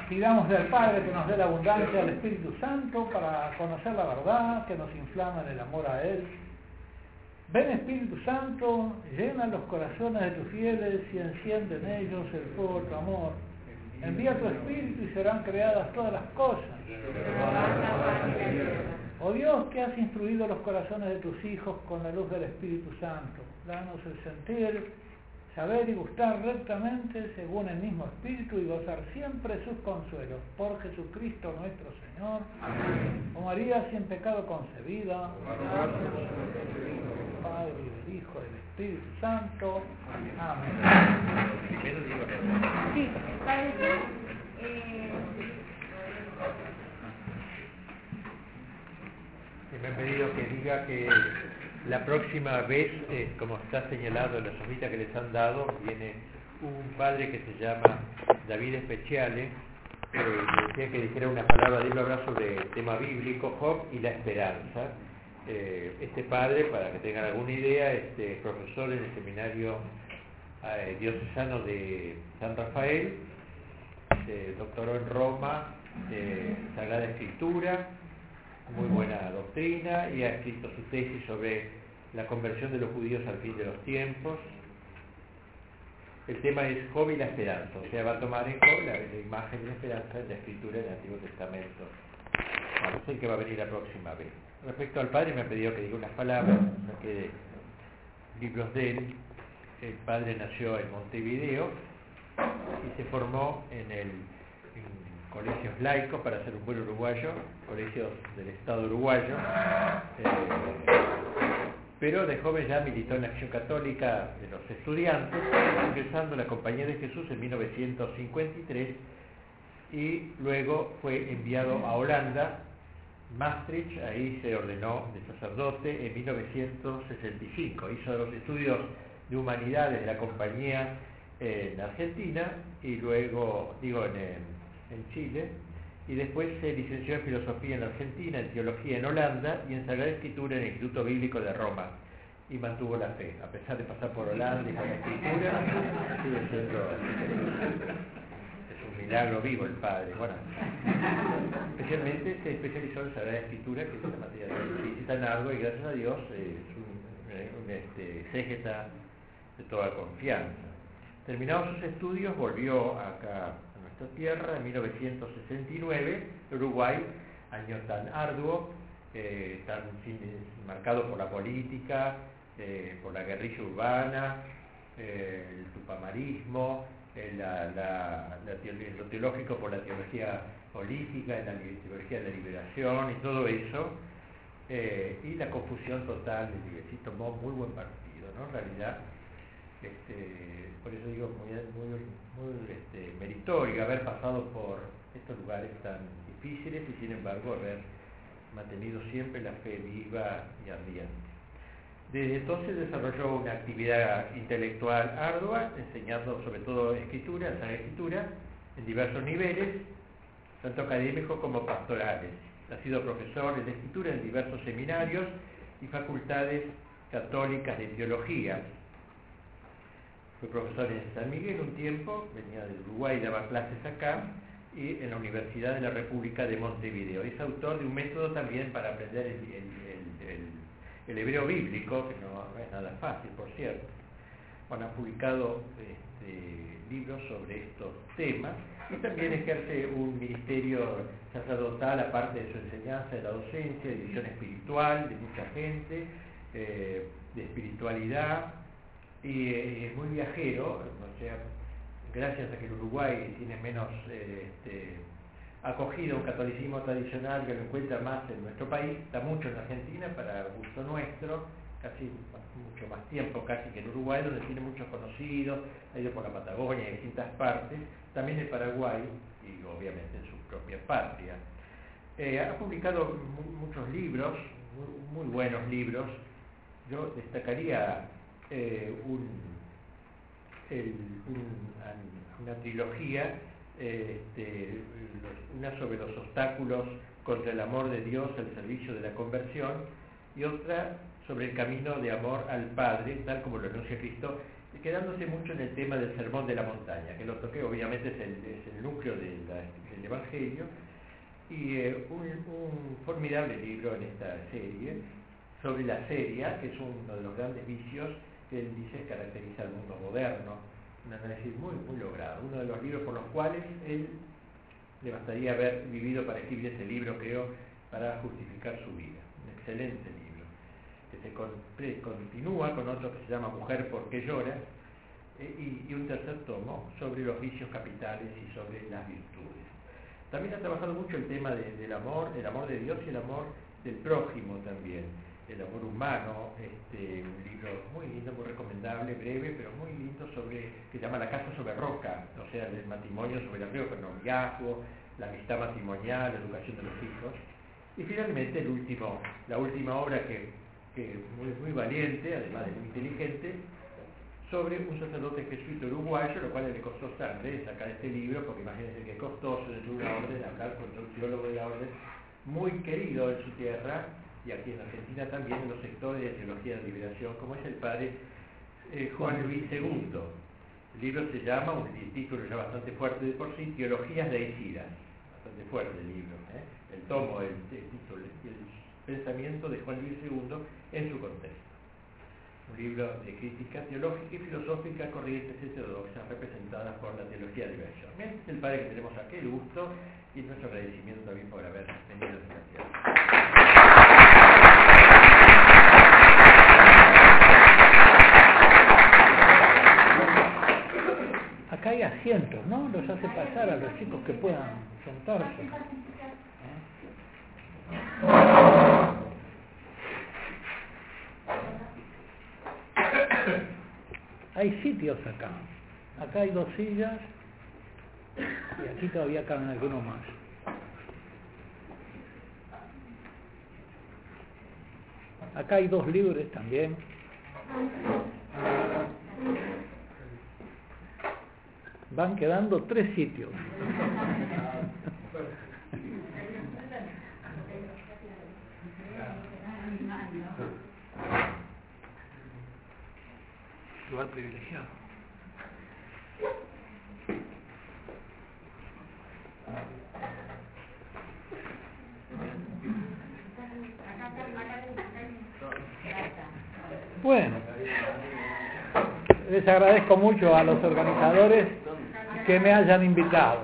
Pidámosle al Padre que nos dé la abundancia del Espíritu Santo para conocer la verdad, que nos inflama en el amor a Él. Ven Espíritu Santo, llena los corazones de tus fieles y enciende en ellos el fuego de tu amor. Envía tu Espíritu y serán creadas todas las cosas. Oh Dios, que has instruido los corazones de tus hijos con la luz del Espíritu Santo, danos el sentir, saber y gustar rectamente según el mismo Espíritu y gozar siempre sus consuelos. Por Jesucristo nuestro Señor. Amén. Oh María, sin pecado concebida. Padre, y del Hijo, y del Espíritu Santo. Amén. Sí, Padre, me han pedido que diga que la próxima vez, como está señalado en la somita que les han dado, viene un padre que se llama David Speciale, me decía que dijera una palabra de él, hablar sobre el tema bíblico, Job y la esperanza. Este padre, para que tengan alguna idea, es profesor en el seminario diocesano de San Rafael, doctoró en Roma, Sagrada Escritura, muy buena doctrina, y ha escrito su tesis sobre la conversión de los judíos al fin de los tiempos. El tema es Job y la esperanza, o sea, va a tomar en Job la imagen de la esperanza en la escritura del Antiguo Testamento. Bueno, sé que va a venir la próxima vez. Respecto al padre, me ha pedido que diga unas palabras, saqué de libros de él. El padre nació en Montevideo y se formó en colegios laicos, para ser un buen uruguayo, colegios del Estado uruguayo, pero de joven ya militó en la Acción Católica de los Estudiantes, ingresando en la Compañía de Jesús en 1953, y luego fue enviado a Holanda, Maastricht, ahí se ordenó de sacerdote en 1965, hizo los estudios de humanidades de la Compañía en Argentina, y luego, en Chile, y después se licenció en Filosofía en Argentina, en Teología en Holanda y en Sagrada Escritura en el Instituto Bíblico de Roma, y mantuvo la fe, a pesar de pasar por Holanda y por la Escritura, sigue siendo, es un milagro vivo el padre. Bueno, especialmente se especializó en Sagrada Escritura, que es una materia de tan ardua, y gracias a Dios es un exégeta de toda confianza. Terminados sus estudios, volvió acá a nuestra tierra en 1969, Uruguay, año tan arduo, tan marcado por la política, por la guerrilla urbana, el tupamarismo, lo teológico por la teología política, la teología de la liberación y todo eso, y la confusión total de que sí tomó muy buen partido, ¿no? En realidad, por eso digo, muy meritorio haber pasado por estos lugares tan difíciles y sin embargo haber mantenido siempre la fe viva y ardiente. Desde entonces desarrolló una actividad intelectual ardua, enseñando sobre todo escritura, Sagrada Escritura, en diversos niveles, tanto académicos como pastorales. Ha sido profesor de escritura en diversos seminarios y facultades católicas de teología. Fue profesor en San Miguel un tiempo, venía del Uruguay y daba clases acá, y en la Universidad de la República de Montevideo. Es autor de un método también para aprender el hebreo bíblico, que no es nada fácil, por cierto. Bueno, ha publicado libros sobre estos temas, y también ejerce un ministerio sacerdotal, aparte de su enseñanza, de la docencia, de visión espiritual, de mucha gente, de espiritualidad, y es muy viajero, o sea, gracias a que el Uruguay tiene menos acogida un catolicismo tradicional, que lo encuentra más en nuestro país, está mucho en Argentina para gusto nuestro, casi mucho más tiempo casi que en Uruguay, donde tiene muchos conocidos, ha ido por la Patagonia y distintas partes, también en Paraguay y obviamente en su propia patria. Ha publicado muchos libros, muy buenos libros. Yo destacaría una trilogía, una sobre los obstáculos contra el amor de Dios al servicio de la conversión, y otra sobre el camino de amor al Padre, tal como lo anuncia Cristo quedándose mucho en el tema del Sermón de la Montaña, que lo toqué, obviamente es el núcleo del Evangelio, y un formidable libro en esta serie sobre la seria, que es uno de los grandes vicios que él dice caracteriza al mundo moderno, un análisis muy, muy logrado, uno de los libros por los cuales él le bastaría haber vivido para escribir ese libro, creo, para justificar su vida. Un excelente libro, que se continúa con otro que se llama Mujer, ¿por qué lloras? Y un tercer tomo sobre los vicios capitales y sobre las virtudes. También ha trabajado mucho el tema del amor, el amor de Dios y el amor del prójimo también, el amor humano, un libro muy lindo, muy recomendable, breve, pero muy lindo, que se llama La casa sobre roca, o sea, el matrimonio sobre el apego, el noviazgo, la amistad matrimonial, la educación de los hijos. Y finalmente la última obra que muy valiente, además de muy inteligente, sobre un sacerdote jesuita uruguayo, lo cual le costó sangre sacar este libro, porque imagínense que es costoso dentro de una orden hablar contra un teólogo de la orden, muy querido en su tierra, y aquí en Argentina también, en los sectores de teología de liberación, como es el padre Juan Luis II. El libro se llama, el título ya bastante fuerte de por sí, Teologías Deicidas, bastante fuerte el libro, el tomo, el título, el pensamiento de Juan Luis II en su contexto. Un libro de crítica teológica y filosófica corrientes heterodoxas representadas por la teología de liberación. Este es el padre que tenemos aquí, el gusto y nuestro agradecimiento también por haber venido a esta tierra. Acá hay asientos, ¿no? Los hace pasar a los chicos que puedan sentarse. Hay sitios acá. Acá hay 2 sillas y aquí todavía caben algunos más. Acá hay 2 libres también. Van quedando 3 sitios. Lugar privilegiado. Bueno, les agradezco mucho a los organizadores que me hayan invitado,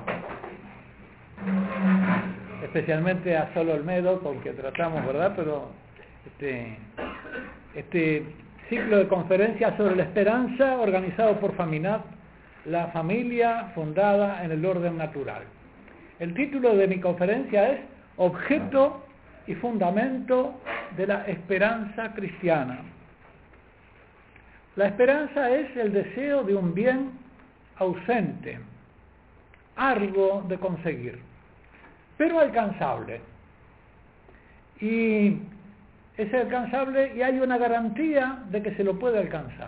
especialmente a Solo Olmedo, con quien tratamos, ¿verdad? Pero este ciclo de conferencias sobre la esperanza organizado por Faminat, la familia fundada en el orden natural. El título de mi conferencia es Objeto y fundamento de la esperanza cristiana. La esperanza es el deseo de un bien ausente, arduo de conseguir, pero alcanzable. Y es alcanzable y hay una garantía de que se lo puede alcanzar.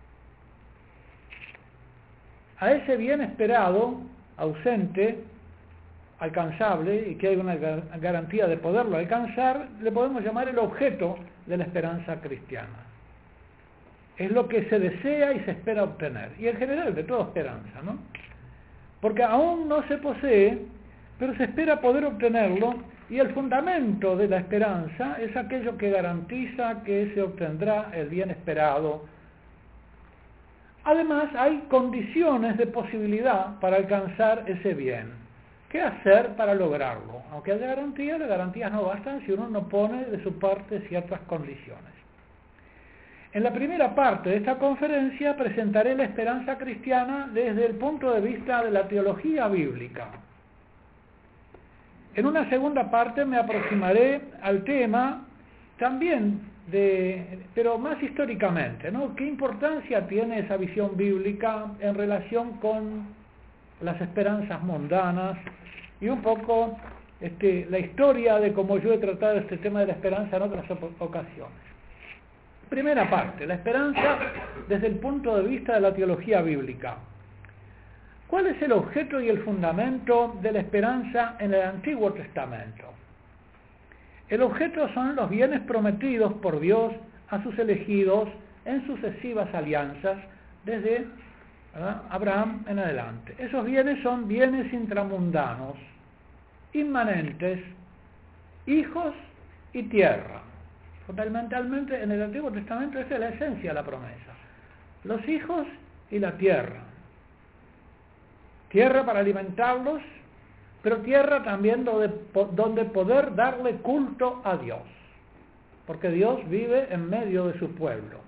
A ese bien esperado, ausente, alcanzable, y que hay una garantía de poderlo alcanzar, le podemos llamar el objeto de la esperanza cristiana. Es lo que se desea y se espera obtener. Y en general de toda esperanza, ¿no? Porque aún no se posee, pero se espera poder obtenerlo, y el fundamento de la esperanza es aquello que garantiza que se obtendrá el bien esperado. Además, hay condiciones de posibilidad para alcanzar ese bien. ¿Qué hacer para lograrlo? Aunque haya garantías, las garantías no bastan si uno no pone de su parte ciertas condiciones. En la primera parte de esta conferencia presentaré la esperanza cristiana desde el punto de vista de la teología bíblica. En una segunda parte me aproximaré al tema también, pero más históricamente, ¿no? ¿Qué importancia tiene esa visión bíblica en relación con las esperanzas mundanas? Y un poco la historia de cómo yo he tratado este tema de la esperanza en otras ocasiones. Primera parte, la esperanza desde el punto de vista de la teología bíblica. ¿Cuál es el objeto y el fundamento de la esperanza en el Antiguo Testamento? El objeto son los bienes prometidos por Dios a sus elegidos en sucesivas alianzas desde Abraham en adelante. Esos bienes son bienes intramundanos, inmanentes, hijos y tierra. Fundamentalmente en el Antiguo Testamento esa es la esencia de la promesa. Los hijos y la tierra. Tierra para alimentarlos, pero tierra también donde poder darle culto a Dios, porque Dios vive en medio de su pueblo.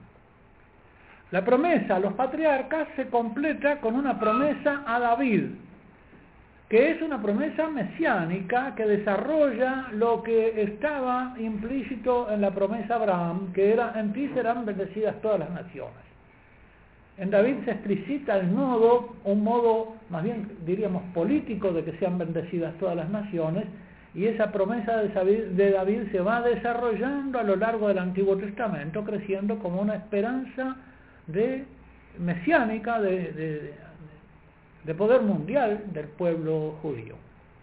La promesa a los patriarcas se completa con una promesa a David, que es una promesa mesiánica que desarrolla lo que estaba implícito en la promesa a Abraham, que era: en ti serán bendecidas todas las naciones. En David se explicita un modo más bien diríamos político de que sean bendecidas todas las naciones, y esa promesa de David se va desarrollando a lo largo del Antiguo Testamento, creciendo como una esperanza mesiánica de poder mundial del pueblo judío.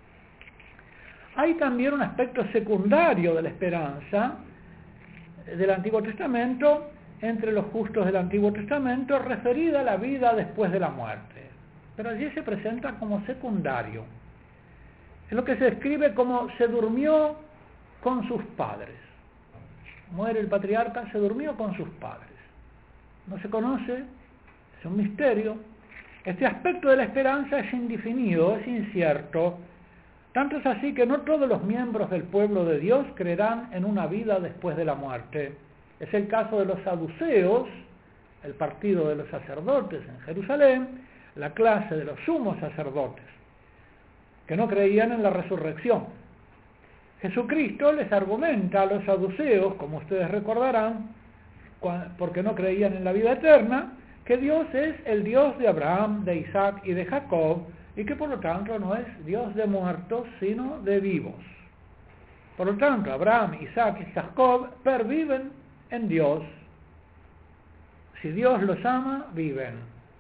Hay también un aspecto secundario de la esperanza del Antiguo Testamento entre los justos del Antiguo Testamento, referida a la vida después de la muerte, pero allí se presenta como secundario. Es lo que se describe como: se durmió con sus padres. Muere el patriarca, se durmió con sus padres. No se conoce, es un misterio. Este aspecto de la esperanza es indefinido, es incierto. Tanto es así que no todos los miembros del pueblo de Dios creerán en una vida después de la muerte. Es el caso de los saduceos, el partido de los sacerdotes en Jerusalén, la clase de los sumos sacerdotes, que no creían en la resurrección. Jesucristo les argumenta a los saduceos, como ustedes recordarán, porque no creían en la vida eterna, que Dios es el Dios de Abraham, de Isaac y de Jacob, y que por lo tanto no es Dios de muertos, sino de vivos. Por lo tanto, Abraham, Isaac y Jacob perviven en Dios. Si Dios los ama, viven.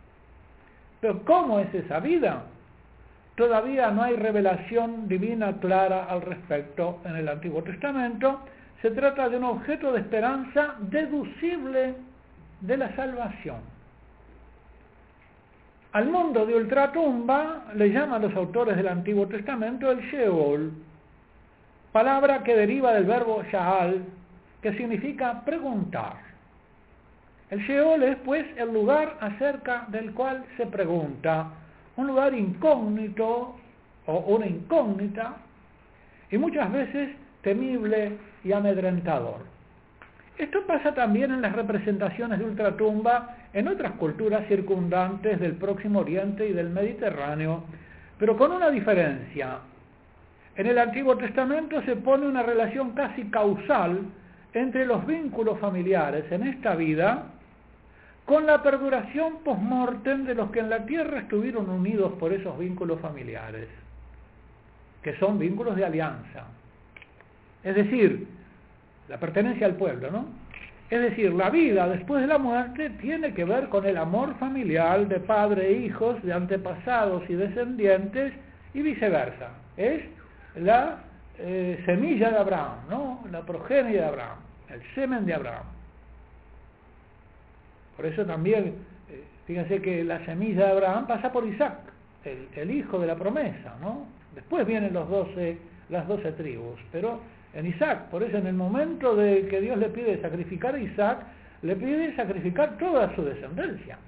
Pero ¿cómo es esa vida? Todavía no hay revelación divina clara al respecto en el Antiguo Testamento. Se trata de un objeto de esperanza deducible de la salvación. Al mundo de ultratumba le llaman los autores del Antiguo Testamento el Sheol, palabra que deriva del verbo sha'al, que significa preguntar. El Sheol es pues el lugar acerca del cual se pregunta, un lugar incógnito o una incógnita, y muchas veces temible y amedrentador. Esto pasa también en las representaciones de ultratumba en otras culturas circundantes del Próximo Oriente y del Mediterráneo, pero con una diferencia. En el Antiguo Testamento se pone una relación casi causal entre los vínculos familiares en esta vida con la perduración post-mortem de los que en la tierra estuvieron unidos por esos vínculos familiares, que son vínculos de alianza. Es decir, la pertenencia al pueblo, ¿no? Es decir, la vida después de la muerte tiene que ver con el amor familiar de padre e hijos, de antepasados y descendientes, y viceversa. Es la semilla de Abraham, ¿no? La progenie de Abraham, el semen de Abraham. Por eso también, fíjense que la semilla de Abraham pasa por Isaac, el hijo de la promesa, ¿no? Después vienen las 12 tribus, pero en Isaac, por eso en el momento de que Dios le pide sacrificar a Isaac, le pide sacrificar toda su descendencia.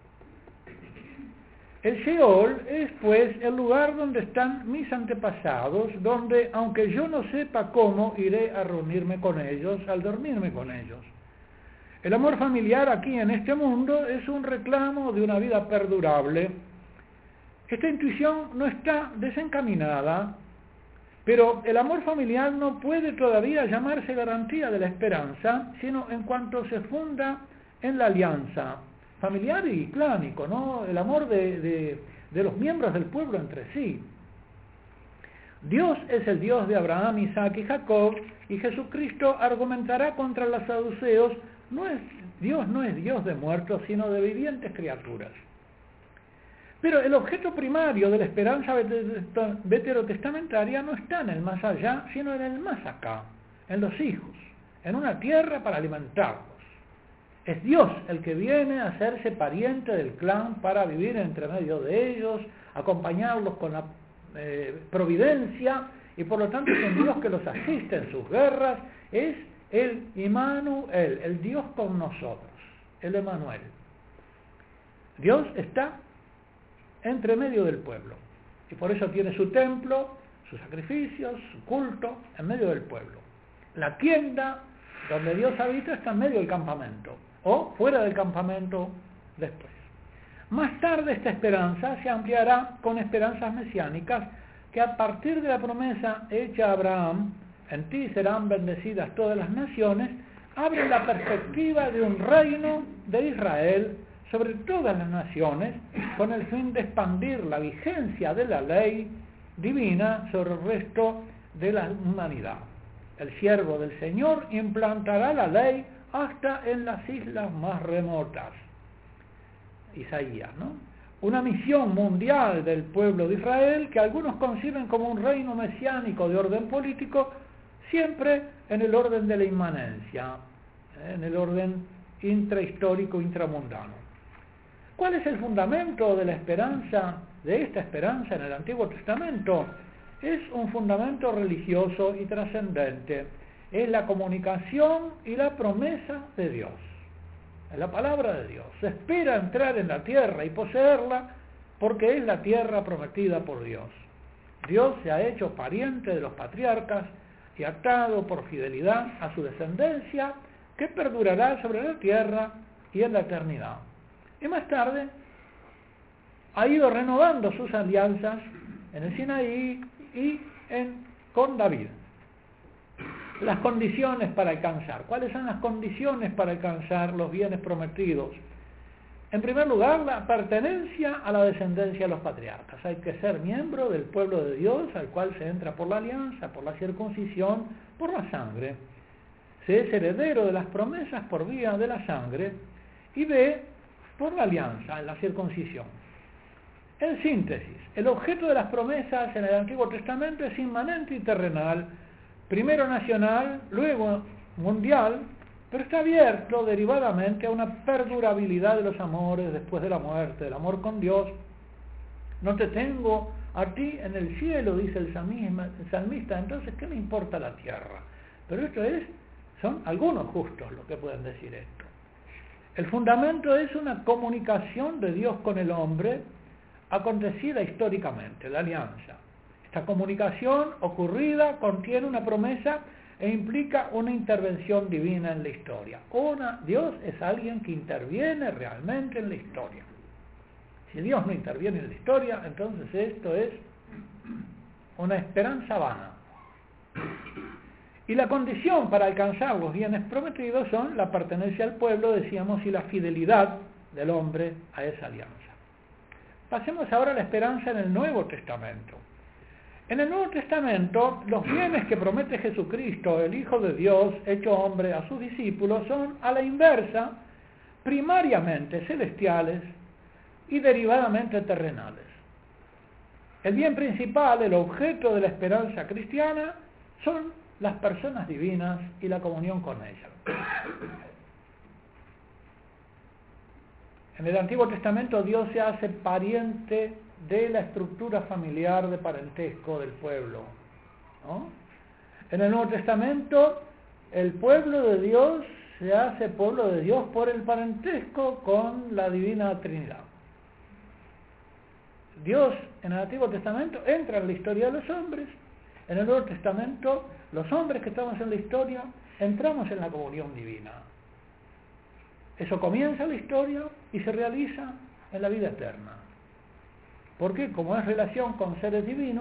El Sheol es pues el lugar donde están mis antepasados, donde aunque yo no sepa cómo, iré a reunirme con ellos, al dormirme con ellos. El amor familiar aquí en este mundo es un reclamo de una vida perdurable. Esta intuición no está desencaminada, pero el amor familiar no puede todavía llamarse garantía de la esperanza, sino en cuanto se funda en la alianza familiar y clánico, ¿no? El amor de los miembros del pueblo entre sí. Dios es el Dios de Abraham, Isaac y Jacob, y Jesucristo argumentará contra los saduceos: Dios no es Dios de muertos, sino de vivientes criaturas. Pero el objeto primario de la esperanza veterotestamentaria no está en el más allá, sino en el más acá, en los hijos, en una tierra para alimentarlos. Es Dios el que viene a hacerse pariente del clan para vivir entre medio de ellos, acompañarlos con la providencia, y por lo tanto es un Dios que los asiste en sus guerras. Es el Immanuel, el Dios con nosotros, el Emmanuel. Dios está entre medio del pueblo, y por eso tiene su templo, sus sacrificios, su culto, en medio del pueblo. La tienda donde Dios habita está en medio del campamento, o fuera del campamento después. Más tarde esta esperanza se ampliará con esperanzas mesiánicas que a partir de la promesa hecha a Abraham, en ti serán bendecidas todas las naciones, abren la perspectiva de un reino de Israel sobre todas las naciones, con el fin de expandir la vigencia de la ley divina sobre el resto de la humanidad. El siervo del Señor implantará la ley hasta en las islas más remotas. Isaías, ¿no? Una misión mundial del pueblo de Israel que algunos conciben como un reino mesiánico de orden político, siempre en el orden de la inmanencia, en el orden intrahistórico, intramundano. ¿Cuál es el fundamento de la esperanza, de esta esperanza en el Antiguo Testamento? Es un fundamento religioso y trascendente. Es la comunicación y la promesa de Dios. Es la palabra de Dios. Se espera entrar en la tierra y poseerla porque es la tierra prometida por Dios. Dios se ha hecho pariente de los patriarcas y atado por fidelidad a su descendencia que perdurará sobre la tierra y en la eternidad. Y más tarde ha ido renovando sus alianzas en el Sinaí y con David. Las condiciones para alcanzar. ¿Cuáles son las condiciones para alcanzar los bienes prometidos? En primer lugar, la pertenencia a la descendencia de los patriarcas. Hay que ser miembro del pueblo de Dios, al cual se entra por la alianza, por la circuncisión, por la sangre. Se es heredero de las promesas por vía de la sangre, y B, por la alianza, en la circuncisión. En síntesis, el objeto de las promesas en el Antiguo Testamento es inmanente y terrenal, primero nacional, luego mundial, pero está abierto derivadamente a una perdurabilidad de los amores después de la muerte, del amor con Dios. No te tengo a ti en el cielo, dice el salmista, entonces ¿qué me importa la tierra? Pero son algunos justos los que pueden decir esto. El fundamento es una comunicación de Dios con el hombre acontecida históricamente, la alianza. Esta comunicación ocurrida contiene una promesa e implica una intervención divina en la historia. Dios es alguien que interviene realmente en la historia. Si Dios no interviene en la historia, entonces esto es una esperanza vana. Y la condición para alcanzar los bienes prometidos son la pertenencia al pueblo, decíamos, y la fidelidad del hombre a esa alianza. Pasemos ahora a la esperanza en el Nuevo Testamento. En el Nuevo Testamento, los bienes que promete Jesucristo, el Hijo de Dios, hecho hombre, a sus discípulos, son a la inversa, primariamente celestiales y derivadamente terrenales. El bien principal, el objeto de la esperanza cristiana, son las personas divinas y la comunión con ellas. En el Antiguo Testamento Dios se hace pariente de la estructura familiar de parentesco del pueblo, ¿no? En el Nuevo Testamento el pueblo de Dios se hace pueblo de Dios por el parentesco con la Divina Trinidad. Dios en el Antiguo Testamento entra en la historia de los hombres. En el Nuevo Testamento los hombres que estamos en la historia entramos en la comunión divina. Eso comienza la historia y se realiza en la vida eterna. Porque como es relación con seres divinos,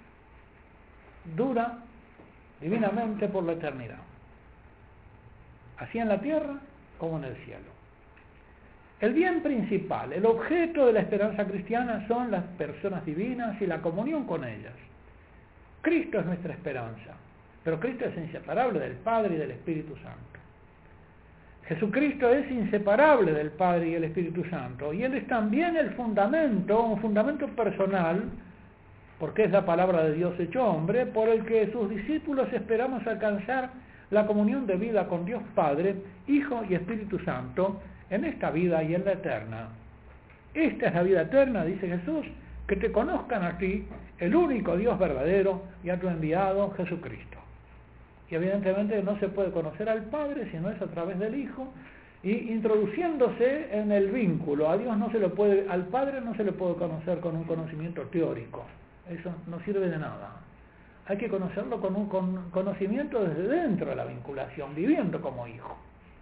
dura divinamente por la eternidad. Así en la tierra como en el cielo. El bien principal, el objeto de la esperanza cristiana son las personas divinas y la comunión con ellas. Cristo es nuestra esperanza, pero Cristo es inseparable del Padre y del Espíritu Santo. Jesucristo es inseparable del Padre y el Espíritu Santo, y Él es también el fundamento, un fundamento personal, porque es la palabra de Dios hecho hombre, por el que sus discípulos esperamos alcanzar la comunión de vida con Dios Padre, Hijo y Espíritu Santo, en esta vida y en la eterna. Esta es la vida eterna, dice Jesús, que te conozcan a ti, el único Dios verdadero, y a tu enviado Jesucristo. Y evidentemente no se puede conocer al Padre si no es a través del Hijo, y introduciéndose en el vínculo. A Dios no se lo puede, al Padre no se le puede conocer con un conocimiento teórico. Eso no sirve de nada. Hay que conocerlo con un conocimiento desde dentro de la vinculación, viviendo como hijo.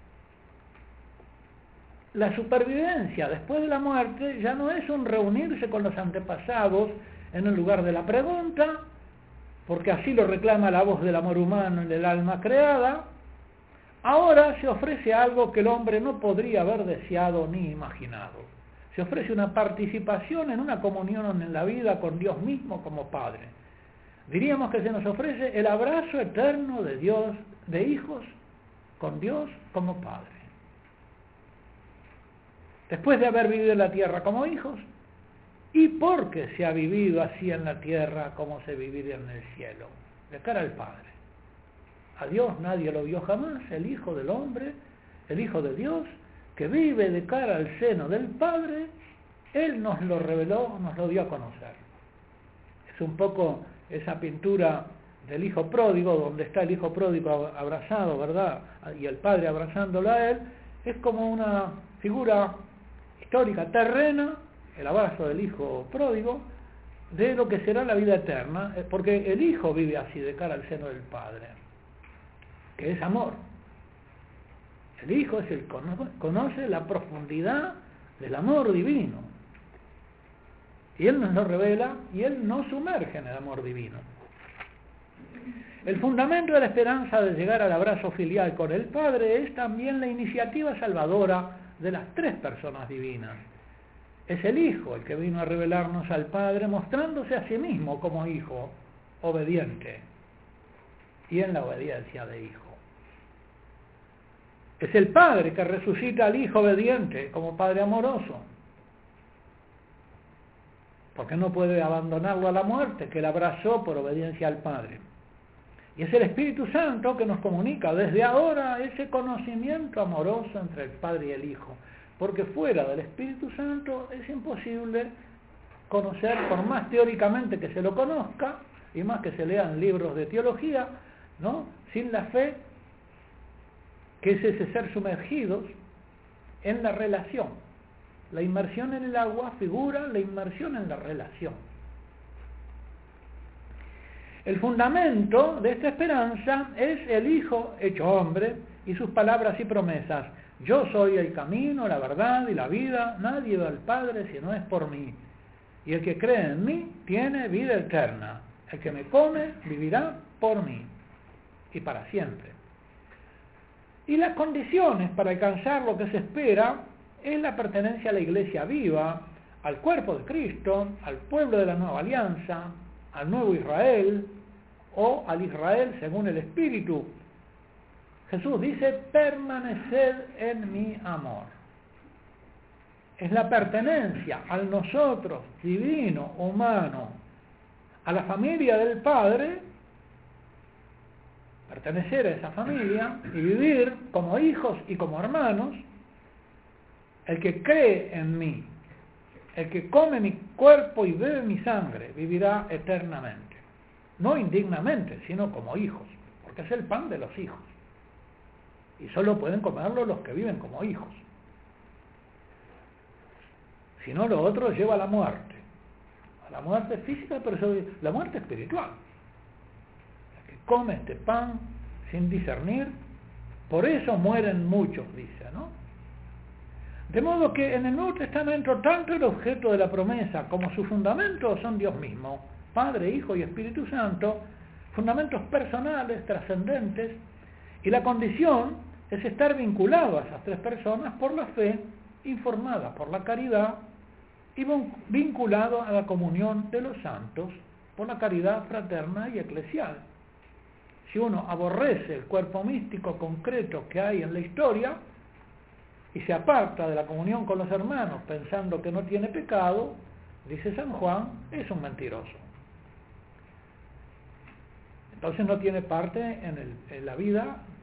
La supervivencia después de la muerte ya no es un reunirse con los antepasados en el lugar de la pregunta, porque así lo reclama la voz del amor humano en el alma creada. Ahora se ofrece algo que el hombre no podría haber deseado ni imaginado. Se ofrece una participación en una comunión en la vida con Dios mismo como Padre. Diríamos que se nos ofrece el abrazo eterno de Dios, de hijos con Dios como Padre. Después de haber vivido en la tierra como hijos, y porque se ha vivido así en la tierra como se viviría en el cielo, de cara al Padre. A Dios nadie lo vio jamás, el Hijo del Hombre, el Hijo de Dios, que vive de cara al seno del Padre, Él nos lo reveló, nos lo dio a conocer. Es un poco esa pintura del Hijo Pródigo, donde está el Hijo Pródigo abrazado, ¿verdad? Y el Padre abrazándolo a Él, es como una figura histórica terrena, el abrazo del Hijo Pródigo, de lo que será la vida eterna, porque el Hijo vive así de cara al seno del Padre, que es amor. El Hijo es el que conoce la profundidad del amor divino. Y Él nos lo revela y Él nos sumerge en el amor divino. El fundamento de la esperanza de llegar al abrazo filial con el Padre es también la iniciativa salvadora de las tres personas divinas. Es el Hijo el que vino a revelarnos al Padre, mostrándose a sí mismo como Hijo, obediente, y en la obediencia de Hijo. Es el Padre que resucita al Hijo obediente como Padre amoroso, porque no puede abandonarlo a la muerte, que él abrazó por obediencia al Padre. Y es el Espíritu Santo que nos comunica desde ahora ese conocimiento amoroso entre el Padre y el Hijo, porque fuera del Espíritu Santo es imposible conocer, por más teóricamente que se lo conozca, y más que se lean libros de teología, ¿no? Sin la fe, que es ese ser sumergidos en la relación. La inmersión en el agua figura la inmersión en la relación. El fundamento de esta esperanza es el Hijo hecho hombre y sus palabras y promesas. Yo soy el camino, la verdad y la vida, nadie va al Padre si no es por mí. Y el que cree en mí tiene vida eterna. El que me come vivirá por mí y para siempre. Y las condiciones para alcanzar lo que se espera es la pertenencia a la Iglesia viva, al cuerpo de Cristo, al pueblo de la nueva alianza, al nuevo Israel o al Israel según el Espíritu. Jesús dice, permaneced en mi amor. Es la pertenencia al nosotros divino, humano, a la familia del Padre, pertenecer a esa familia y vivir como hijos y como hermanos. El que cree en mí, el que come mi cuerpo y bebe mi sangre, vivirá eternamente. No indignamente, sino como hijos, porque es el pan de los hijos. Y solo pueden comerlo los que viven como hijos. Si no, lo otro lleva a la muerte. A la muerte física, pero la muerte espiritual. El que come este pan sin discernir, por eso mueren muchos, dice, ¿no? De modo que en el Nuevo Testamento tanto el objeto de la promesa como su fundamento son Dios mismo, Padre, Hijo y Espíritu Santo, fundamentos personales, trascendentes, y la condición es estar vinculado a esas tres personas por la fe, informada por la caridad y vinculado a la comunión de los santos por la caridad fraterna y eclesial. Si uno aborrece el cuerpo místico concreto que hay en la historia y se aparta de la comunión con los hermanos pensando que no tiene pecado, dice San Juan, es un mentiroso. Entonces no tiene parte en la vida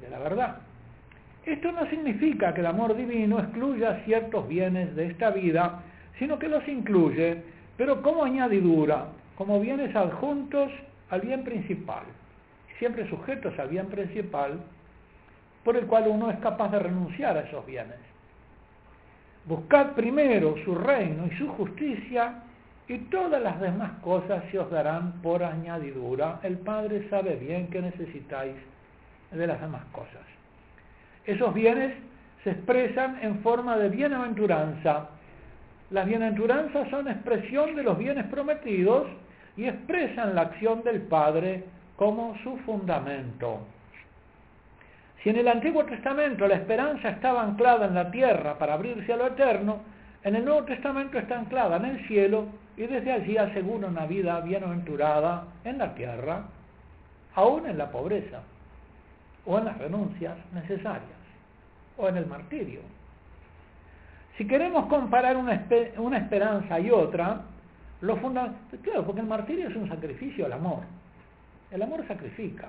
de la verdad. Esto no significa que el amor divino excluya ciertos bienes de esta vida, sino que los incluye, pero como añadidura, como bienes adjuntos al bien principal, siempre sujetos al bien principal, por el cual uno es capaz de renunciar a esos bienes. Buscad primero su reino y su justicia, y todas las demás cosas se os darán por añadidura. El Padre sabe bien que necesitáis de las demás cosas. Esos bienes se expresan en forma de bienaventuranza. Las bienaventuranzas son expresión de los bienes prometidos y expresan la acción del Padre como su fundamento. Si en el Antiguo Testamento la esperanza estaba anclada en la tierra para abrirse a lo eterno, en el Nuevo Testamento está anclada en el cielo y desde allí asegura una vida bienaventurada en la tierra, aún en la pobreza, o en las renuncias necesarias, o en el martirio. Si queremos comparar una esperanza y otra, claro, porque el martirio es un sacrificio al amor. El amor sacrifica.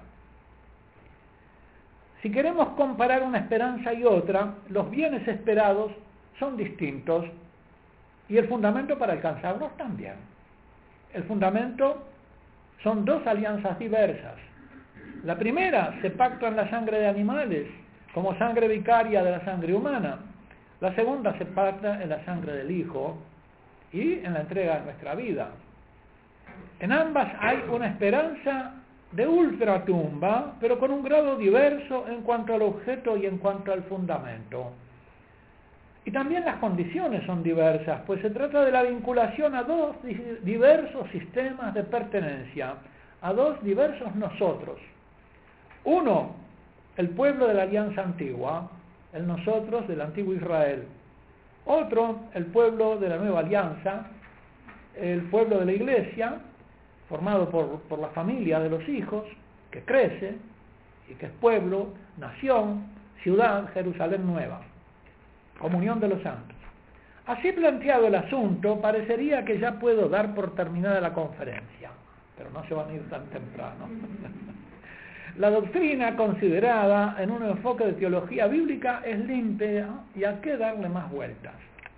Si queremos comparar una esperanza y otra, los bienes esperados son distintos y el fundamento para alcanzarlos también. El fundamento son dos alianzas diversas. La primera se pacta en la sangre de animales, como sangre vicaria de la sangre humana. La segunda se pacta en la sangre del Hijo y en la entrega de nuestra vida. En ambas hay una esperanza de ultratumba, pero con un grado diverso en cuanto al objeto y en cuanto al fundamento. Y también las condiciones son diversas, pues se trata de la vinculación a dos diversos sistemas de pertenencia, a dos diversos nosotros. Uno, el pueblo de la alianza antigua, el nosotros del antiguo Israel. Otro, el pueblo de la nueva alianza, el pueblo de la iglesia, formado por la familia de los hijos, que crece y que es pueblo, nación, ciudad, Jerusalén nueva, comunión de los santos. Así planteado el asunto, parecería que ya puedo dar por terminada la conferencia, pero no se van a ir tan temprano. La doctrina considerada en un enfoque de teología bíblica es limpia y hay que darle más vueltas.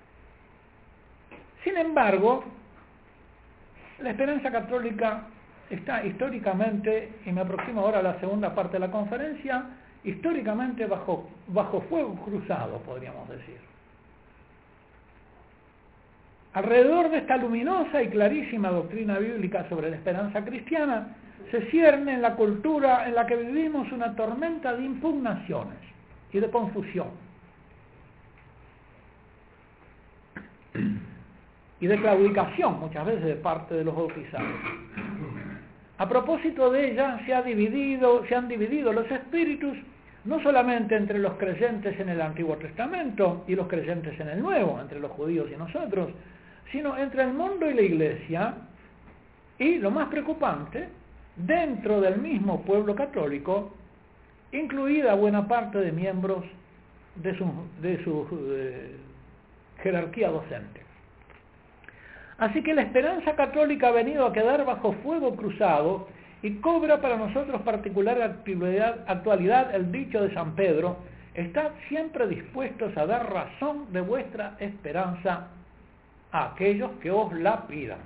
Sin embargo, la esperanza católica está históricamente, y me aproximo ahora a la segunda parte de la conferencia, históricamente bajo fuego cruzado, podríamos decir. Alrededor de esta luminosa y clarísima doctrina bíblica sobre la esperanza cristiana, se cierne en la cultura en la que vivimos una tormenta de impugnaciones y de confusión. Y de claudicación muchas veces de parte de los bautizados. A propósito de ella se han dividido los espíritus no solamente entre los creyentes en el Antiguo Testamento y los creyentes en el Nuevo, entre los judíos y nosotros, sino entre el mundo y la Iglesia, y lo más preocupante, dentro del mismo pueblo católico, incluida buena parte de miembros de su jerarquía docente. Así que la esperanza católica ha venido a quedar bajo fuego cruzado y cobra para nosotros particular actualidad el dicho de San Pedro: estad siempre dispuestos a dar razón de vuestra esperanza a aquellos que os la pidan.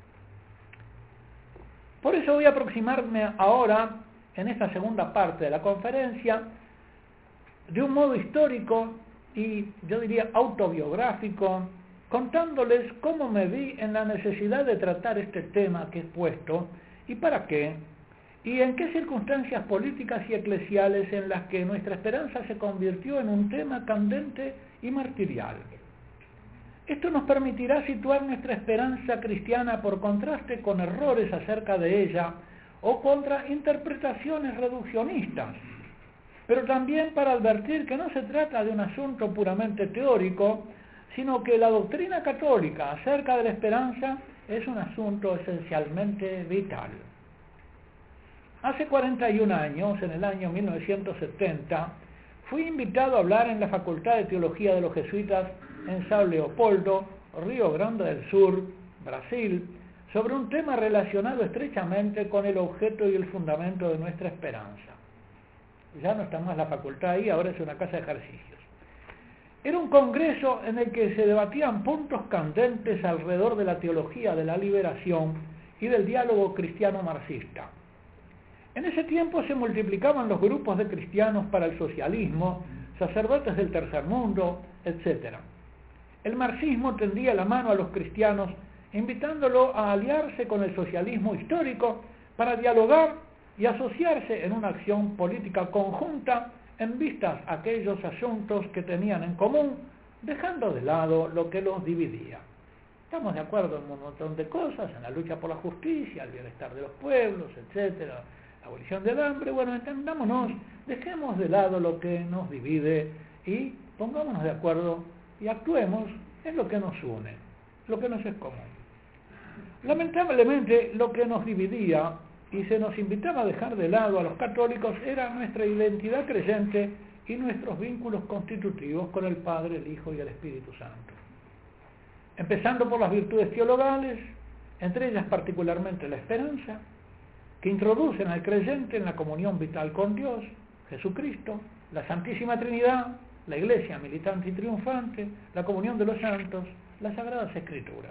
Por eso voy a aproximarme ahora, en esta segunda parte de la conferencia, de un modo histórico y yo diría autobiográfico, contándoles cómo me vi en la necesidad de tratar este tema que he puesto y para qué, y en qué circunstancias políticas y eclesiales en las que nuestra esperanza se convirtió en un tema candente y martirial. Esto nos permitirá situar nuestra esperanza cristiana por contraste con errores acerca de ella o contra interpretaciones reduccionistas, pero también para advertir que no se trata de un asunto puramente teórico, sino que la doctrina católica acerca de la esperanza es un asunto esencialmente vital. Hace 41 años, en el año 1970, fui invitado a hablar en la Facultad de Teología de los Jesuitas en São Leopoldo, Río Grande del Sur, Brasil, sobre un tema relacionado estrechamente con el objeto y el fundamento de nuestra esperanza, ya no está más la facultad ahí, ahora es una casa de ejercicios. Era un congreso en el que se debatían puntos candentes alrededor de la teología de la liberación y del diálogo cristiano-marxista. En ese tiempo se multiplicaban los grupos de cristianos para el socialismo, sacerdotes del tercer mundo, etc. El marxismo tendía la mano a los cristianos, invitándolo a aliarse con el socialismo histórico para dialogar y asociarse en una acción política conjunta en vistas a aquellos asuntos que tenían en común, dejando de lado lo que los dividía. Estamos de acuerdo en un montón de cosas, en la lucha por la justicia, el bienestar de los pueblos, etc., la abolición del hambre. Bueno, entendámonos, dejemos de lado lo que nos divide y pongámonos de acuerdo y actuemos en lo que nos une, lo que nos es común. Lamentablemente, lo que nos dividía y se nos invitaba a dejar de lado a los católicos era nuestra identidad creyente y nuestros vínculos constitutivos con el Padre, el Hijo y el Espíritu Santo. Empezando por las virtudes teologales, entre ellas particularmente la esperanza, que introducen al creyente en la comunión vital con Dios, Jesucristo, la Santísima Trinidad, la Iglesia militante y triunfante, la comunión de los santos, las Sagradas Escrituras.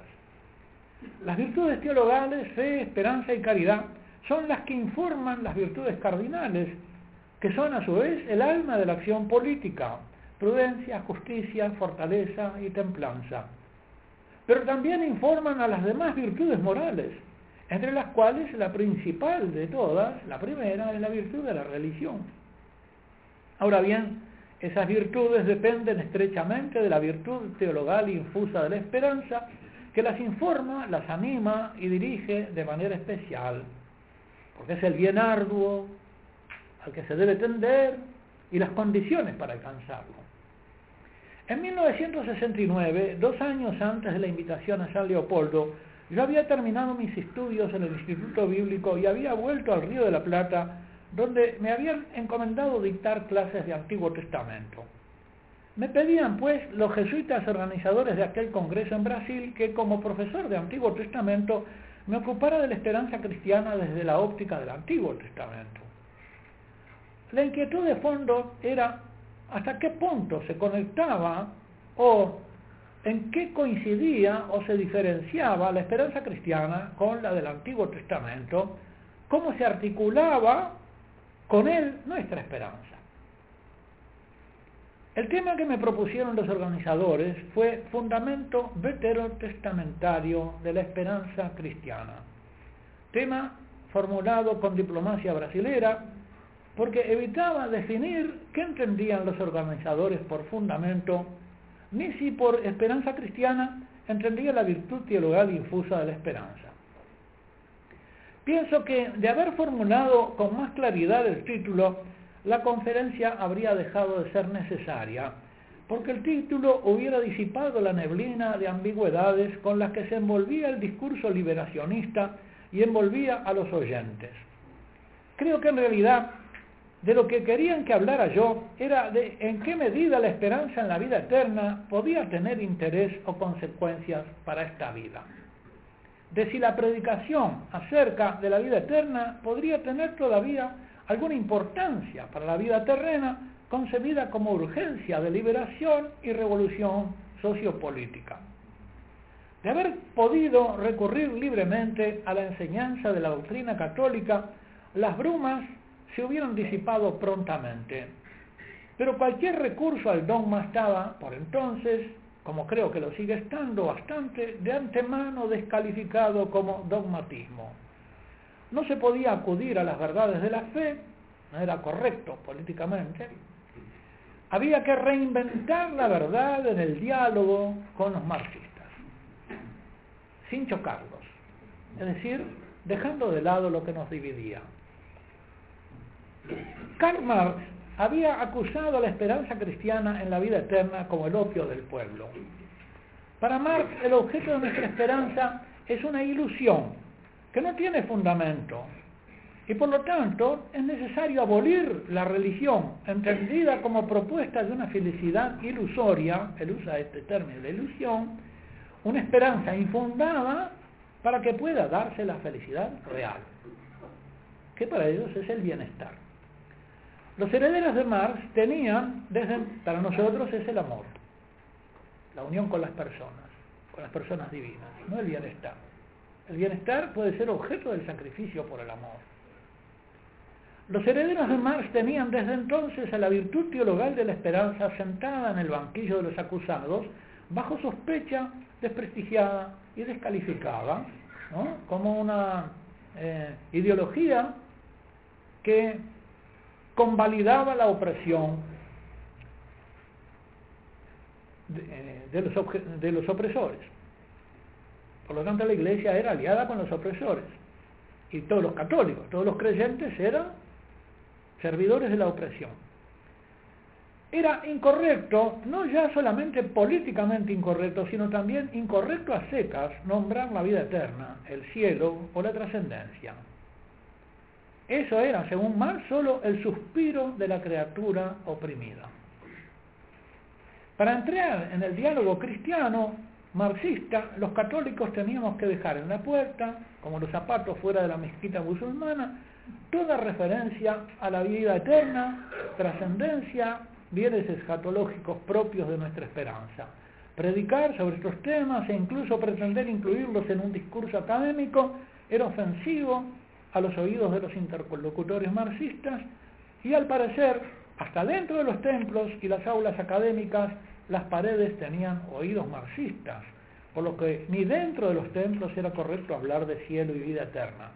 Las virtudes teologales, fe, esperanza y caridad, son las que informan las virtudes cardinales, que son a su vez el alma de la acción política: prudencia, justicia, fortaleza y templanza. Pero también informan a las demás virtudes morales, entre las cuales la principal de todas, la primera, es la virtud de la religión. Ahora bien, esas virtudes dependen estrechamente de la virtud teologal infusa de la esperanza, que las informa, las anima y dirige de manera especial, porque es el bien arduo al que se debe tender y las condiciones para alcanzarlo. En 1969, 2 años antes de la invitación a San Leopoldo, yo había terminado mis estudios en el Instituto Bíblico y había vuelto al Río de la Plata, donde me habían encomendado dictar clases de Antiguo Testamento. Me pedían, pues, los jesuitas organizadores de aquel congreso en Brasil que, como profesor de Antiguo Testamento, me ocupara de la esperanza cristiana desde la óptica del Antiguo Testamento. La inquietud de fondo era hasta qué punto se conectaba o en qué coincidía o se diferenciaba la esperanza cristiana con la del Antiguo Testamento, cómo se articulaba con él nuestra esperanza. El tema que me propusieron los organizadores fue fundamento veterotestamentario de la esperanza cristiana. Tema formulado con diplomacia brasilera, porque evitaba definir qué entendían los organizadores por fundamento, ni si por esperanza cristiana entendía la virtud teologal infusa de la esperanza. Pienso que de haber formulado con más claridad el título, la conferencia habría dejado de ser necesaria, porque el título hubiera disipado la neblina de ambigüedades con las que se envolvía el discurso liberacionista y envolvía a los oyentes. Creo que en realidad de lo que querían que hablara yo era de en qué medida la esperanza en la vida eterna podía tener interés o consecuencias para esta vida. De si la predicación acerca de la vida eterna podría tener todavía alguna importancia para la vida terrena, concebida como urgencia de liberación y revolución sociopolítica. De haber podido recurrir libremente a la enseñanza de la doctrina católica, las brumas se hubieran disipado prontamente. Pero cualquier recurso al dogma estaba, por entonces, como creo que lo sigue estando bastante, de antemano descalificado como dogmatismo. No se podía acudir a las verdades de la fe, no era correcto políticamente. Había que reinventar la verdad en el diálogo con los marxistas, sin chocarlos, es decir, dejando de lado lo que nos dividía. Karl Marx había acusado a la esperanza cristiana en la vida eterna como el opio del pueblo. Para Marx, el objeto de nuestra esperanza es una ilusión que no tiene fundamento, y por lo tanto es necesario abolir la religión, entendida como propuesta de una felicidad ilusoria, él usa este término de ilusión, una esperanza infundada para que pueda darse la felicidad real, que para ellos es el bienestar. Los herederos de Marx tenían, para nosotros es el amor, la unión con las personas divinas, no el bienestar. El bienestar puede ser objeto del sacrificio por el amor. Los herederos de Marx tenían desde entonces a la virtud teologal de la esperanza sentada en el banquillo de los acusados, bajo sospecha, desprestigiada y descalificada, ¿no?, como una ideología que convalidaba la opresión de los opresores. Por lo tanto, la Iglesia era aliada con los opresores. Y todos los católicos, todos los creyentes eran servidores de la opresión. Era incorrecto, no ya solamente políticamente incorrecto, sino también incorrecto a secas, nombrar la vida eterna, el cielo o la trascendencia. Eso era, según Marx, solo el suspiro de la criatura oprimida. Para entrar en el diálogo cristiano marxista, los católicos teníamos que dejar en la puerta, como los zapatos fuera de la mezquita musulmana, toda referencia a la vida eterna, trascendencia, bienes escatológicos propios de nuestra esperanza. Predicar sobre estos temas e incluso pretender incluirlos en un discurso académico era ofensivo a los oídos de los interlocutores marxistas y, al parecer, hasta dentro de los templos y las aulas académicas, las paredes tenían oídos marxistas, por lo que ni dentro de los templos era correcto hablar de cielo y vida eterna.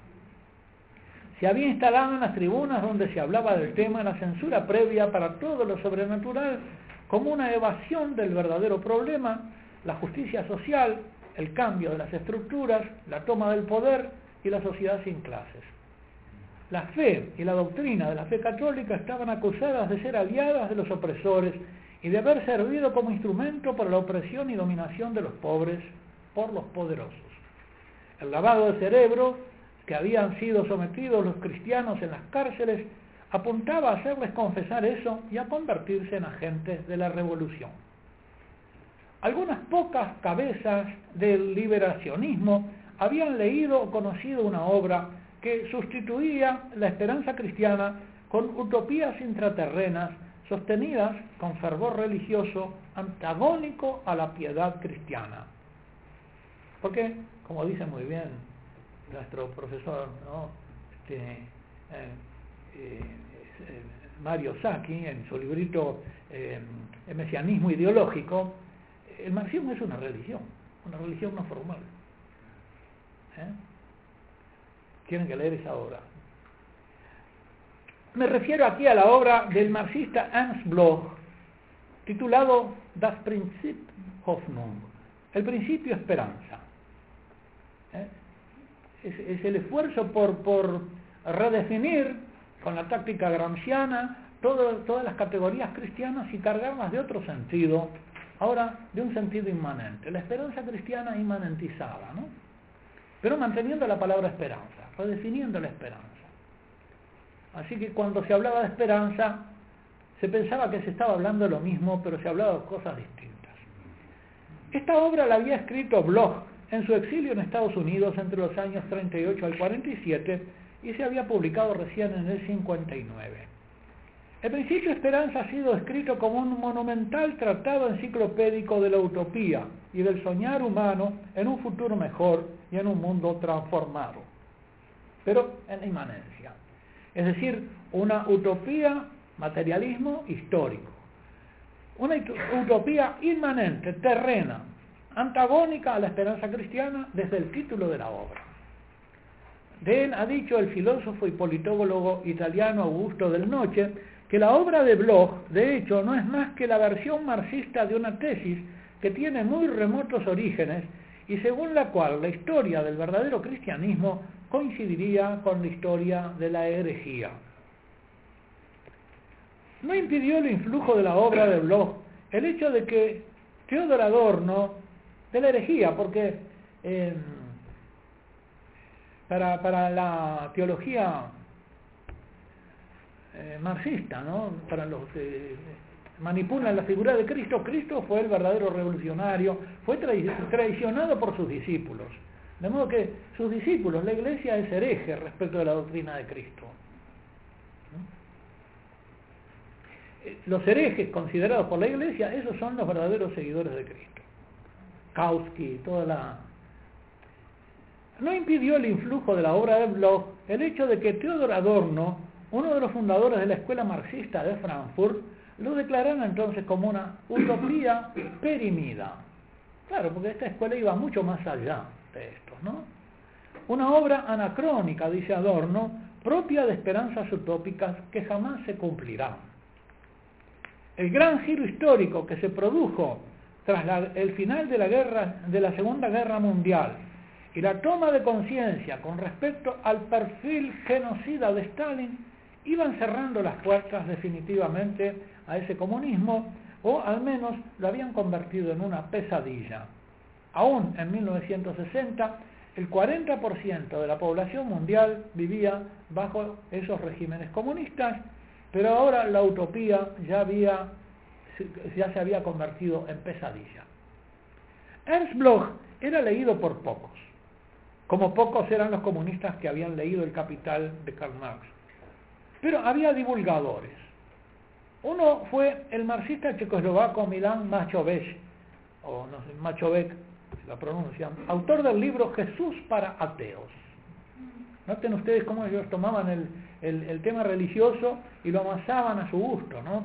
Se había instalado en las tribunas donde se hablaba del tema la censura previa para todo lo sobrenatural como una evasión del verdadero problema, la justicia social, el cambio de las estructuras, la toma del poder y la sociedad sin clases. La fe y la doctrina de la fe católica estaban acusadas de ser aliadas de los opresores y de haber servido como instrumento para la opresión y dominación de los pobres por los poderosos. El lavado de cerebro que habían sido sometidos los cristianos en las cárceles apuntaba a hacerles confesar eso y a convertirse en agentes de la revolución. Algunas pocas cabezas del liberacionismo habían leído o conocido una obra que sustituía la esperanza cristiana con utopías intraterrenas sostenidas con fervor religioso antagónico a la piedad cristiana. Porque, como dice muy bien nuestro profesor, ¿no?, Mario Sacchi, en su librito El mesianismo ideológico, el marxismo es una religión no formal. Tienen que leer esa obra. Me refiero aquí a la obra del marxista Ernst Bloch, titulado Das Prinzip Hoffnung, el principio esperanza. Es el esfuerzo por redefinir con la táctica gramsciana todas las categorías cristianas y cargarlas de otro sentido, ahora de un sentido inmanente, la esperanza cristiana inmanentizada, ¿no?, pero manteniendo la palabra esperanza, redefiniendo la esperanza. Así que cuando se hablaba de esperanza, se pensaba que se estaba hablando de lo mismo, pero se hablaba de cosas distintas. Esta obra la había escrito Bloch en su exilio en Estados Unidos entre los años 38 al 47 y se había publicado recién en el 59. El principio esperanza ha sido escrito como un monumental tratado enciclopédico de la utopía y del soñar humano en un futuro mejor y en un mundo transformado, pero en inmanencia. Es decir, una utopía, materialismo histórico. Una utopía inmanente, terrena, antagónica a la esperanza cristiana desde el título de la obra. De él ha dicho el filósofo y politólogo italiano Augusto Del Noce que la obra de Bloch, de hecho, no es más que la versión marxista de una tesis que tiene muy remotos orígenes y según la cual la historia del verdadero cristianismo coincidiría con la historia de la herejía. No impidió el influjo de la obra de Bloch el hecho de que Theodor Adorno, de la herejía, porque para la teología marxista, ¿no?, para los que manipulan la figura de Cristo, Cristo fue el verdadero revolucionario, fue traicionado por sus discípulos. De modo que sus discípulos, la Iglesia, es hereje respecto de la doctrina de Cristo. los herejes considerados por la Iglesia, esos son los verdaderos seguidores de Cristo. Kautsky, toda la... No impidió el influjo de la obra de Bloch el hecho de que Theodor Adorno, uno de los fundadores de la escuela marxista de Frankfurt, lo declarara entonces como una utopía perimida. Claro, porque esta escuela iba mucho más allá de esto, ¿no? Una obra anacrónica, dice Adorno, propia de esperanzas utópicas que jamás se cumplirán. El gran giro histórico que se produjo tras el final de la Segunda Guerra Mundial y la toma de conciencia con respecto al perfil genocida de Stalin iban cerrando las puertas definitivamente a ese comunismo, o al menos lo habían convertido en una pesadilla. Aún en 1960, el 40% de la población mundial vivía bajo esos regímenes comunistas, pero ahora la utopía ya se había convertido en pesadilla. Ernst Bloch era leído por pocos, como pocos eran los comunistas que habían leído El Capital de Karl Marx. Pero había divulgadores. Uno fue el marxista checoslovaco Milan Machovech, o no sé, Machovek, si la pronuncian, autor del libro Jesús para ateos. Noten ustedes cómo ellos tomaban el tema religioso y lo amasaban a su gusto, ¿no?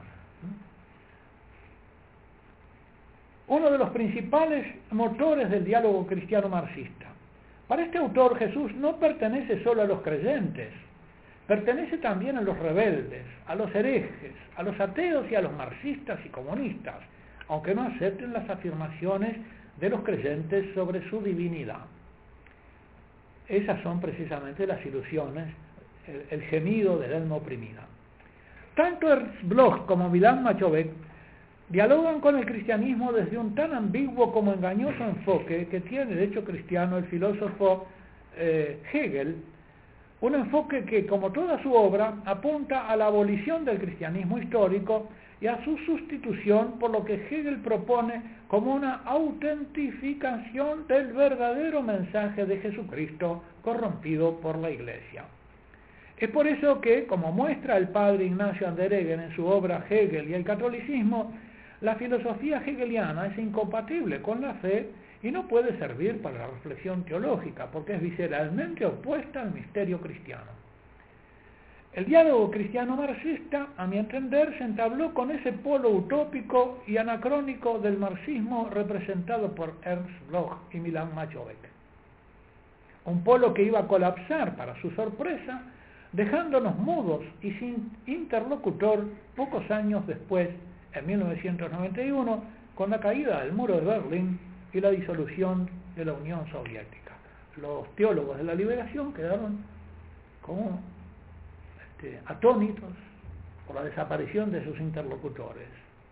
Uno de los principales motores del diálogo cristiano marxista. Para este autor, Jesús no pertenece solo a los creyentes, pertenece también a los rebeldes, a los herejes, a los ateos y a los marxistas y comunistas, aunque no acepten las afirmaciones de los creyentes sobre su divinidad. Esas son precisamente las ilusiones, el gemido del alma oprimida. Tanto Ernst Bloch como Milan Machovek dialogan con el cristianismo desde un tan ambiguo como engañoso enfoque que tiene el hecho cristiano el filósofo Hegel, un enfoque que, como toda su obra, apunta a la abolición del cristianismo histórico y a su sustitución por lo que Hegel propone como una autentificación del verdadero mensaje de Jesucristo corrompido por la Iglesia. Es por eso que, como muestra el padre Ignacio Andereggen en su obra Hegel y el catolicismo, la filosofía hegeliana es incompatible con la fe y no puede servir para la reflexión teológica, porque es visceralmente opuesta al misterio cristiano. El diálogo cristiano-marxista, a mi entender, se entabló con ese polo utópico y anacrónico del marxismo representado por Ernst Bloch y Milan Machovek. Un polo que iba a colapsar, para su sorpresa, dejándonos mudos y sin interlocutor pocos años después, en 1991, con la caída del muro de Berlín y la disolución de la Unión Soviética. Los teólogos de la liberación quedaron como atónitos por la desaparición de sus interlocutores.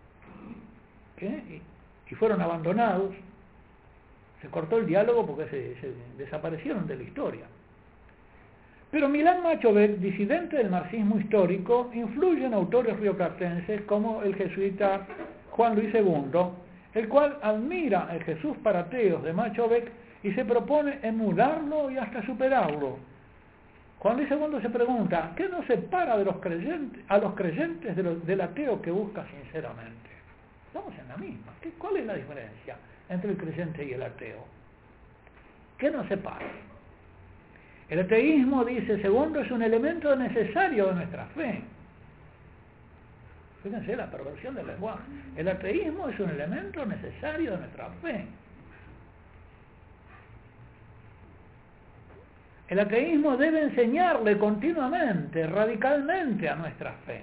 Y fueron abandonados, se cortó el diálogo porque se desaparecieron de la historia. Pero Milan Machovek, disidente del marxismo histórico, influye en autores rioplatenses como el jesuita Juan Luis II, el cual admira el Jesús para ateos de Machovek y se propone emularlo y hasta superarlo. Juan Luis II se pregunta, ¿qué nos separa a los creyentes del ateo que busca sinceramente? Estamos en la misma. ¿Cuál es la diferencia entre el creyente y el ateo? ¿Qué nos separa? El ateísmo, dice Segundo, es un elemento necesario de nuestra fe. Fíjense la perversión del lenguaje. El ateísmo es un elemento necesario de nuestra fe. El ateísmo debe enseñarle continuamente, radicalmente a nuestra fe.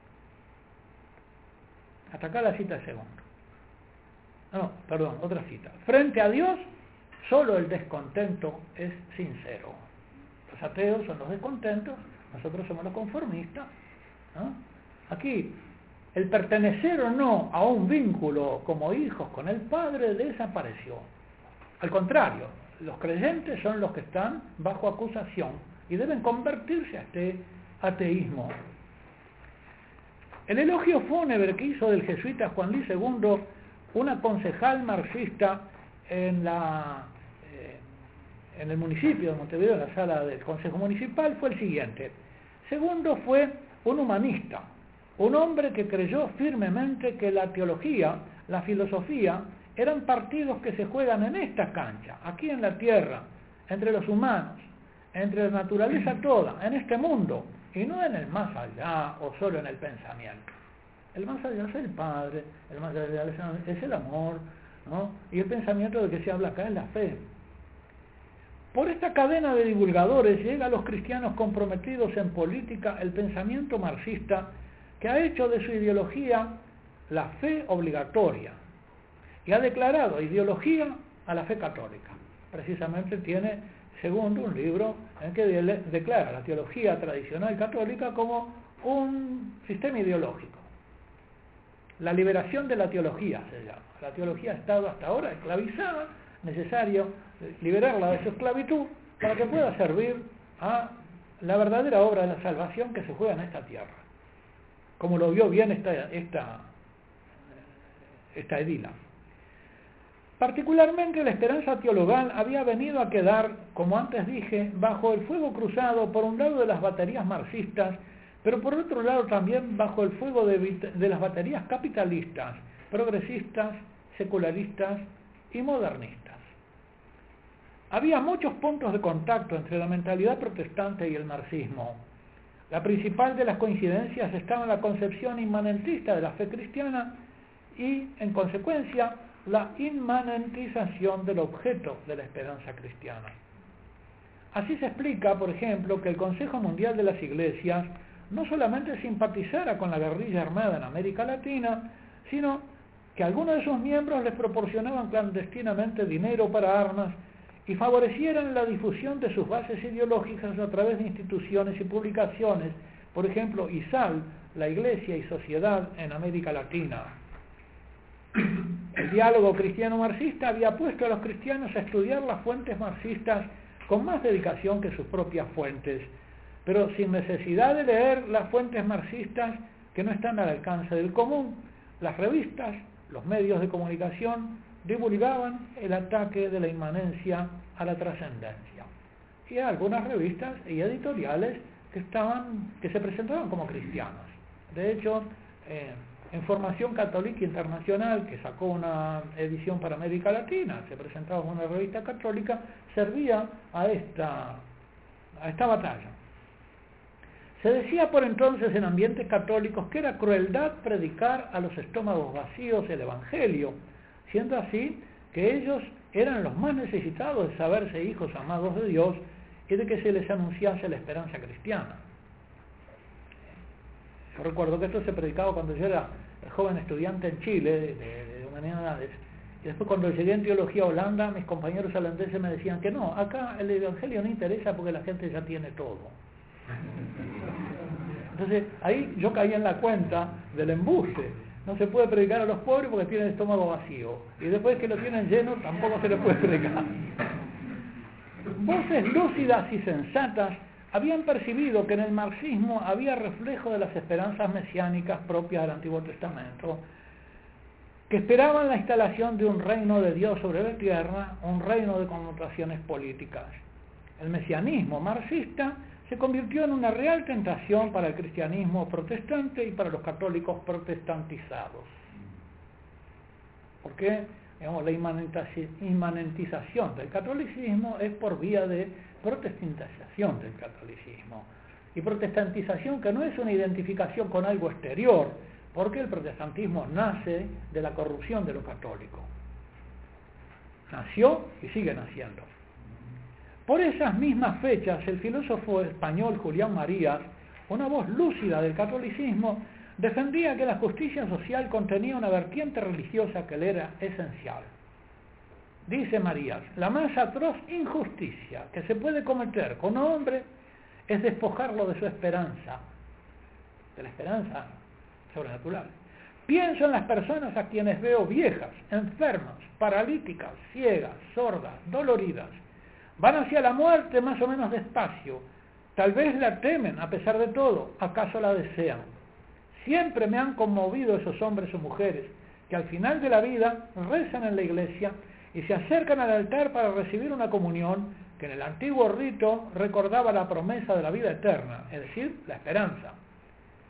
Hasta acá la cita de Segundo. No, perdón, otra cita. Frente a Dios, solo el descontento es sincero. Los ateos son los descontentos, nosotros somos los conformistas, ¿no? Aquí, el pertenecer o no a un vínculo como hijos con el Padre desapareció. Al contrario, los creyentes son los que están bajo acusación y deben convertirse a este ateísmo. El elogio fúnebre que hizo del jesuita Juan Luis II, una concejal marxista en el municipio de Montevideo, en la sala del Consejo Municipal, fue el siguiente. Segundo fue un humanista, Un hombre que creyó firmemente que la teología, la filosofía, eran partidos que se juegan en esta cancha, aquí en la tierra, entre los humanos, entre la naturaleza toda, en este mundo, y no en el más allá o solo en el pensamiento. El más allá es el Padre, el más allá es el amor, ¿no? Y el pensamiento de que se habla acá es la fe. Por esta cadena de divulgadores llega a los cristianos comprometidos en política el pensamiento marxista, que ha hecho de su ideología la fe obligatoria y ha declarado ideología a la fe católica. Precisamente tiene, segundo, un libro en que declara la teología tradicional católica como un sistema ideológico. La liberación de la teología se llama. La teología ha estado hasta ahora esclavizada, necesario liberarla de su esclavitud para que pueda servir a la verdadera obra de la salvación que se juega en esta tierra, como lo vio bien esta edila. Particularmente la esperanza teologal había venido a quedar, como antes dije, bajo el fuego cruzado por un lado de las baterías marxistas, pero por otro lado también bajo el fuego de las baterías capitalistas, progresistas, secularistas y modernistas. Había muchos puntos de contacto entre la mentalidad protestante y el marxismo. La principal de las coincidencias estaba en la concepción inmanentista de la fe cristiana y, en consecuencia, la inmanentización del objeto de la esperanza cristiana. Así se explica, por ejemplo, que el Consejo Mundial de las Iglesias no solamente simpatizara con la guerrilla armada en América Latina, sino que algunos de sus miembros les proporcionaban clandestinamente dinero para armas y favorecieran la difusión de sus bases ideológicas a través de instituciones y publicaciones, por ejemplo, ISAL, la Iglesia y Sociedad en América Latina. El diálogo cristiano-marxista había puesto a los cristianos a estudiar las fuentes marxistas con más dedicación que sus propias fuentes, pero sin necesidad de leer las fuentes marxistas que no están al alcance del común. Las revistas, los medios de comunicación divulgaban el ataque de la inmanencia a la trascendencia. Y algunas revistas y editoriales que se presentaban como cristianas. De hecho, en Formación Católica Internacional, que sacó una edición para América Latina, se presentaba como una revista católica, servía a esta batalla. Se decía por entonces en ambientes católicos que era crueldad predicar a los estómagos vacíos el Evangelio, siendo así que ellos eran los más necesitados de saberse hijos amados de Dios y de que se les anunciase la esperanza cristiana. Yo recuerdo que esto se predicaba cuando yo era joven estudiante en Chile, de humanidades, y después cuando llegué en teología a Holanda, mis compañeros holandeses me decían que no, acá el Evangelio no interesa porque la gente ya tiene todo. Entonces ahí yo caí en la cuenta del embuste. No se puede predicar a los pobres porque tienen el estómago vacío, y después que lo tienen lleno tampoco se les puede predicar. Voces lúcidas y sensatas habían percibido que en el marxismo había reflejo de las esperanzas mesiánicas propias del Antiguo Testamento, que esperaban la instalación de un reino de Dios sobre la tierra, un reino de connotaciones políticas. El mesianismo marxista se convirtió en una real tentación para el cristianismo protestante y para los católicos protestantizados. Porque, digamos, la inmanentización del catolicismo es por vía de protestantización del catolicismo. Y protestantización que no es una identificación con algo exterior, porque el protestantismo nace de la corrupción de lo católico. Nació y sigue naciendo. Por esas mismas fechas, el filósofo español Julián Marías, una voz lúcida del catolicismo, defendía que la justicia social contenía una vertiente religiosa que le era esencial. Dice Marías, la más atroz injusticia que se puede cometer con un hombre es despojarlo de su esperanza, de la esperanza sobrenatural. Pienso en las personas a quienes veo viejas, enfermas, paralíticas, ciegas, sordas, doloridas. Van hacia la muerte más o menos despacio. Tal vez la temen a pesar de todo, acaso la desean. Siempre me han conmovido esos hombres o mujeres que al final de la vida rezan en la iglesia y se acercan al altar para recibir una comunión que en el antiguo rito recordaba la promesa de la vida eterna, es decir, la esperanza.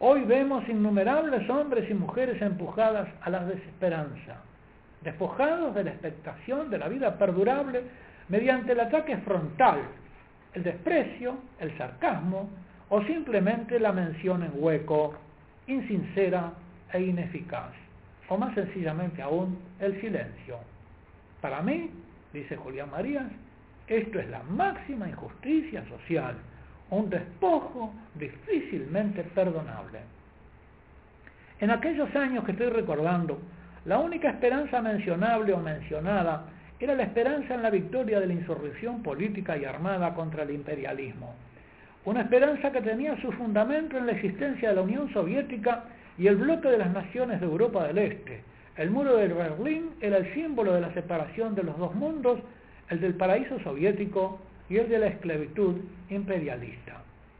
Hoy vemos innumerables hombres y mujeres empujadas a la desesperanza, despojados de la expectación de la vida perdurable mediante el ataque frontal, el desprecio, el sarcasmo o simplemente la mención en hueco, insincera e ineficaz, o más sencillamente aún, el silencio. Para mí, dice Julián Marías, esto es la máxima injusticia social, un despojo difícilmente perdonable. En aquellos años que estoy recordando, la única esperanza mencionable o mencionada era la esperanza en la victoria de la insurrección política y armada contra el imperialismo. Una esperanza que tenía su fundamento en la existencia de la Unión Soviética y el bloque de las naciones de Europa del Este. El muro de Berlín era el símbolo de la separación de los dos mundos, el del paraíso soviético y el de la esclavitud imperialista.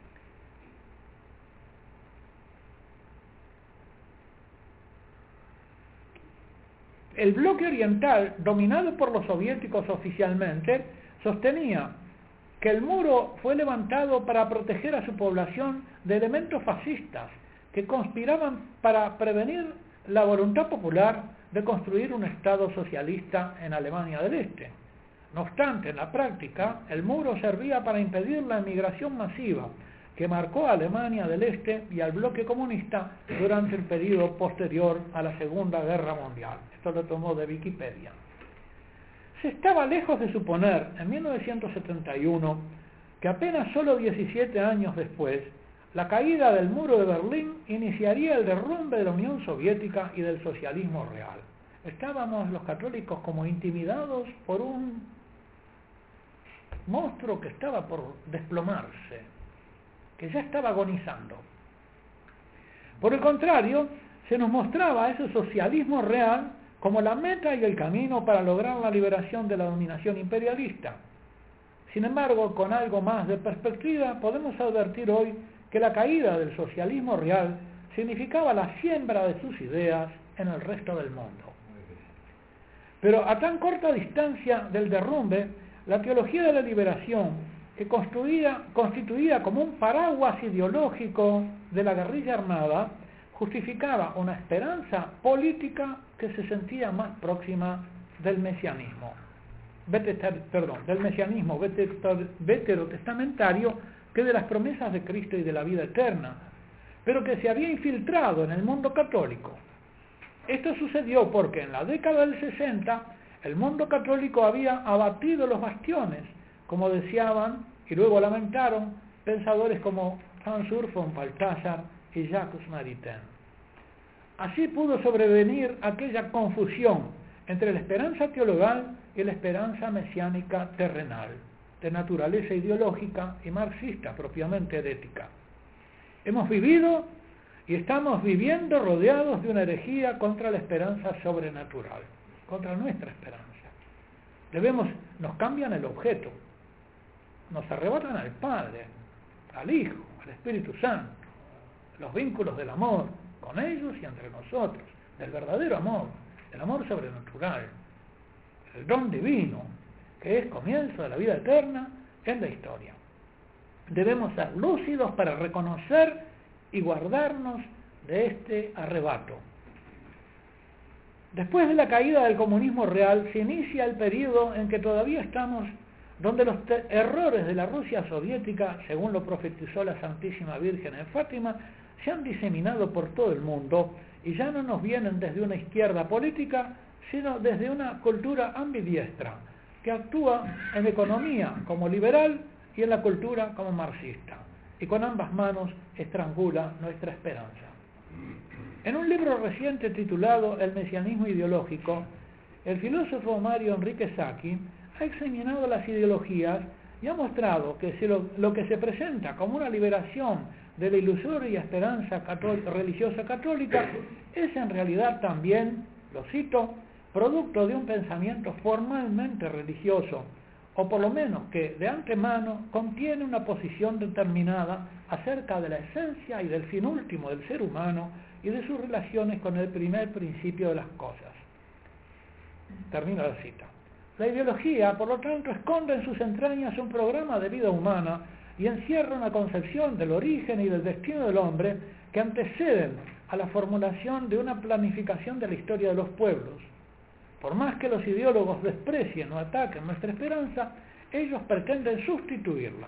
El bloque oriental, dominado por los soviéticos oficialmente, sostenía que el muro fue levantado para proteger a su población de elementos fascistas que conspiraban para prevenir la voluntad popular de construir un Estado socialista en Alemania del Este. No obstante, en la práctica, el muro servía para impedir la emigración masiva que marcó a Alemania del Este y al bloque comunista durante el periodo posterior a la Segunda Guerra Mundial. Esto lo tomó de Wikipedia. Se estaba lejos de suponer, en 1971, que apenas solo 17 años después, la caída del muro de Berlín iniciaría el derrumbe de la Unión Soviética y del socialismo real. Estábamos los católicos como intimidados por un monstruo que estaba por desplomarse, que ya estaba agonizando. Por el contrario, se nos mostraba ese socialismo real como la meta y el camino para lograr la liberación de la dominación imperialista. Sin embargo, con algo más de perspectiva, podemos advertir hoy que la caída del socialismo real significaba la siembra de sus ideas en el resto del mundo. Pero a tan corta distancia del derrumbe, la teología de la liberación, que constituía como un paraguas ideológico de la guerrilla armada, justificaba una esperanza política que se sentía más próxima del mesianismo, veterotestamentario que de las promesas de Cristo y de la vida eterna, pero que se había infiltrado en el mundo católico. Esto sucedió porque en la década del 60 el mundo católico había abatido los bastiones, como deseaban y luego lamentaron pensadores como Hans Urs von Balthasar y Jacques Maritain. Así pudo sobrevenir aquella confusión entre la esperanza teologal y la esperanza mesiánica terrenal, de naturaleza ideológica y marxista propiamente de ética. Hemos vivido y estamos viviendo rodeados de una herejía contra la esperanza sobrenatural, contra nuestra esperanza. Nos cambian el objeto, nos arrebatan al Padre, al Hijo, al Espíritu Santo, los vínculos del amor, con ellos y entre nosotros, del verdadero amor, el amor sobrenatural, el don divino, que es comienzo de la vida eterna en la historia. Debemos ser lúcidos para reconocer y guardarnos de este arrebato. Después de la caída del comunismo real, se inicia el periodo en que todavía estamos, donde los errores de la Rusia soviética, según lo profetizó la Santísima Virgen en Fátima, se han diseminado por todo el mundo y ya no nos vienen desde una izquierda política, sino desde una cultura ambidiestra, que actúa en economía como liberal y en la cultura como marxista, y con ambas manos estrangula nuestra esperanza. En un libro reciente titulado El mesianismo ideológico, el filósofo Mario Enrique Sacchi ha examinado las ideologías y ha mostrado que lo que se presenta como una liberación de la ilusoria esperanza religiosa católica es en realidad también, lo cito, producto de un pensamiento formalmente religioso, o por lo menos que de antemano contiene una posición determinada acerca de la esencia y del fin último del ser humano y de sus relaciones con el primer principio de las cosas. Termino la cita. La ideología, por lo tanto, esconde en sus entrañas un programa de vida humana y encierra una concepción del origen y del destino del hombre que anteceden a la formulación de una planificación de la historia de los pueblos. Por más que los ideólogos desprecien o ataquen nuestra esperanza, ellos pretenden sustituirla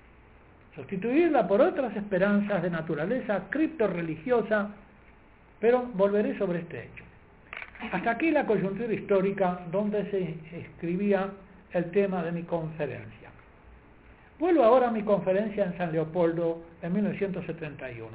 por otras esperanzas de naturaleza criptorreligiosa, pero volveré sobre este hecho. Hasta aquí la coyuntura histórica donde se escribía el tema de mi conferencia. Vuelvo ahora a mi conferencia en San Leopoldo en 1971.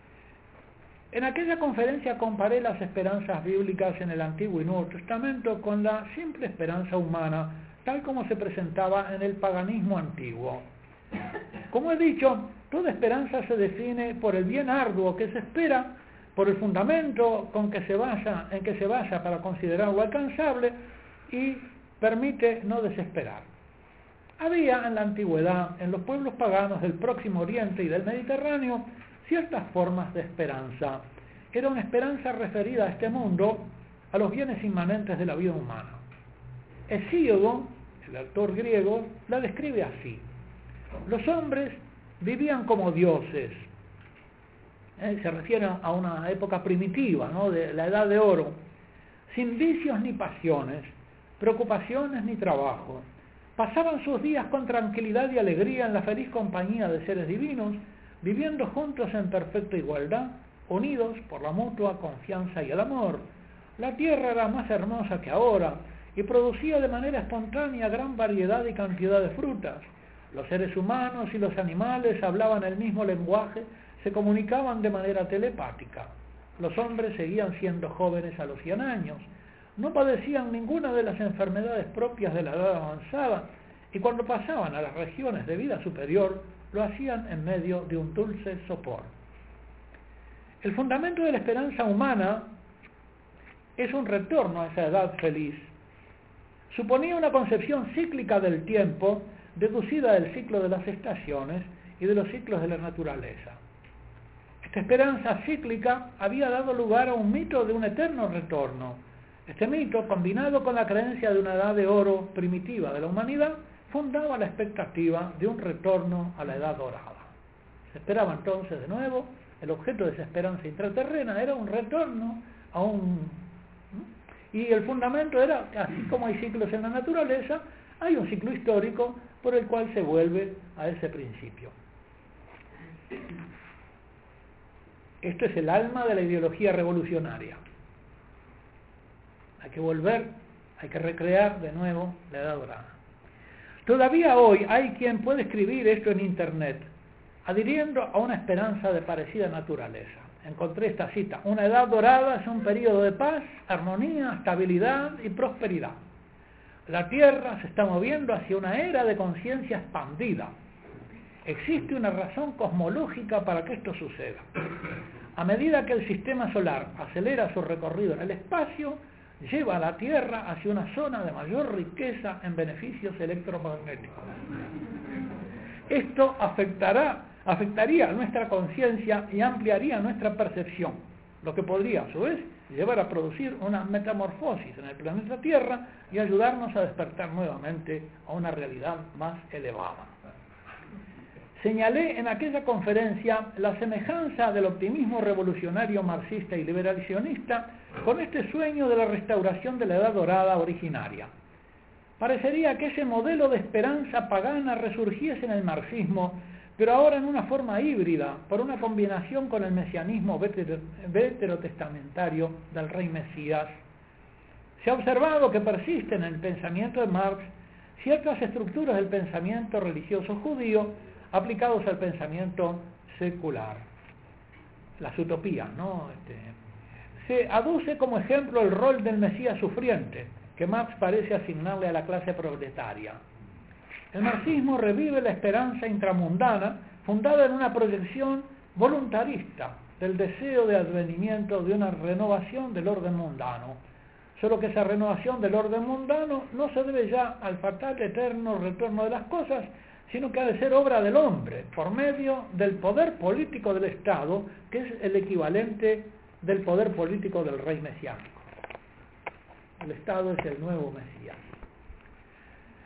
En aquella conferencia comparé las esperanzas bíblicas en el Antiguo y Nuevo Testamento con la simple esperanza humana, tal como se presentaba en el paganismo antiguo. Como he dicho, toda esperanza se define por el bien arduo que se espera, por el fundamento en que se basa para considerarlo alcanzable y permite no desesperar. Había en la antigüedad, en los pueblos paganos del Próximo Oriente y del Mediterráneo, ciertas formas de esperanza. Era una esperanza referida a este mundo, a los bienes inmanentes de la vida humana. Hesíodo, el autor griego, la describe así: los hombres vivían como dioses. Se refiere a una época primitiva, ¿no?, de la Edad de Oro, sin vicios ni pasiones, preocupaciones ni trabajo. Pasaban sus días con tranquilidad y alegría en la feliz compañía de seres divinos, viviendo juntos en perfecta igualdad, unidos por la mutua confianza y el amor. La tierra era más hermosa que ahora y producía de manera espontánea gran variedad y cantidad de frutas. Los seres humanos y los animales hablaban el mismo lenguaje, se comunicaban de manera telepática. Los hombres seguían siendo jóvenes a los 100 años, no padecían ninguna de las enfermedades propias de la edad avanzada y cuando pasaban a las regiones de vida superior, lo hacían en medio de un dulce sopor. El fundamento de la esperanza humana es un retorno a esa edad feliz. Suponía una concepción cíclica del tiempo, deducida del ciclo de las estaciones y de los ciclos de la naturaleza. Esta esperanza cíclica había dado lugar a un mito de un eterno retorno. Este mito, combinado con la creencia de una edad de oro primitiva de la humanidad, fundaba la expectativa de un retorno a la edad dorada. Se esperaba entonces de nuevo, el objeto de esa esperanza intraterrena era un retorno a y el fundamento era, así como hay ciclos en la naturaleza, hay un ciclo histórico por el cual se vuelve a ese principio. Esto es el alma de la ideología revolucionaria. Hay que volver, hay que recrear de nuevo la edad dorada. Todavía hoy hay quien puede escribir esto en internet, adhiriendo a una esperanza de parecida naturaleza. Encontré esta cita: una edad dorada es un periodo de paz, armonía, estabilidad y prosperidad. La Tierra se está moviendo hacia una era de conciencia expandida. Existe una razón cosmológica para que esto suceda. A medida que el sistema solar acelera su recorrido en el espacio, lleva a la Tierra hacia una zona de mayor riqueza en beneficios electromagnéticos. Esto afectaría nuestra conciencia y ampliaría nuestra percepción, lo que podría, a su vez, llevar a producir una metamorfosis en el planeta Tierra y ayudarnos a despertar nuevamente a una realidad más elevada. Señalé en aquella conferencia la semejanza del optimismo revolucionario marxista y liberalizacionista con este sueño de la restauración de la Edad Dorada originaria. Parecería que ese modelo de esperanza pagana resurgiese en el marxismo, pero ahora en una forma híbrida, por una combinación con el mesianismo veterotestamentario del Rey Mesías. Se ha observado que persisten en el pensamiento de Marx ciertas estructuras del pensamiento religioso judío aplicados al pensamiento secular. Las utopías, ¿no? Se aduce como ejemplo el rol del Mesías sufriente, que Marx parece asignarle a la clase proletaria. El marxismo revive la esperanza intramundana fundada en una proyección voluntarista del deseo de advenimiento de una renovación del orden mundano. Solo que esa renovación del orden mundano no se debe ya al fatal eterno retorno de las cosas, sino que ha de ser obra del hombre, por medio del poder político del Estado, que es el equivalente del poder político del rey mesiánico. El Estado es el nuevo Mesías.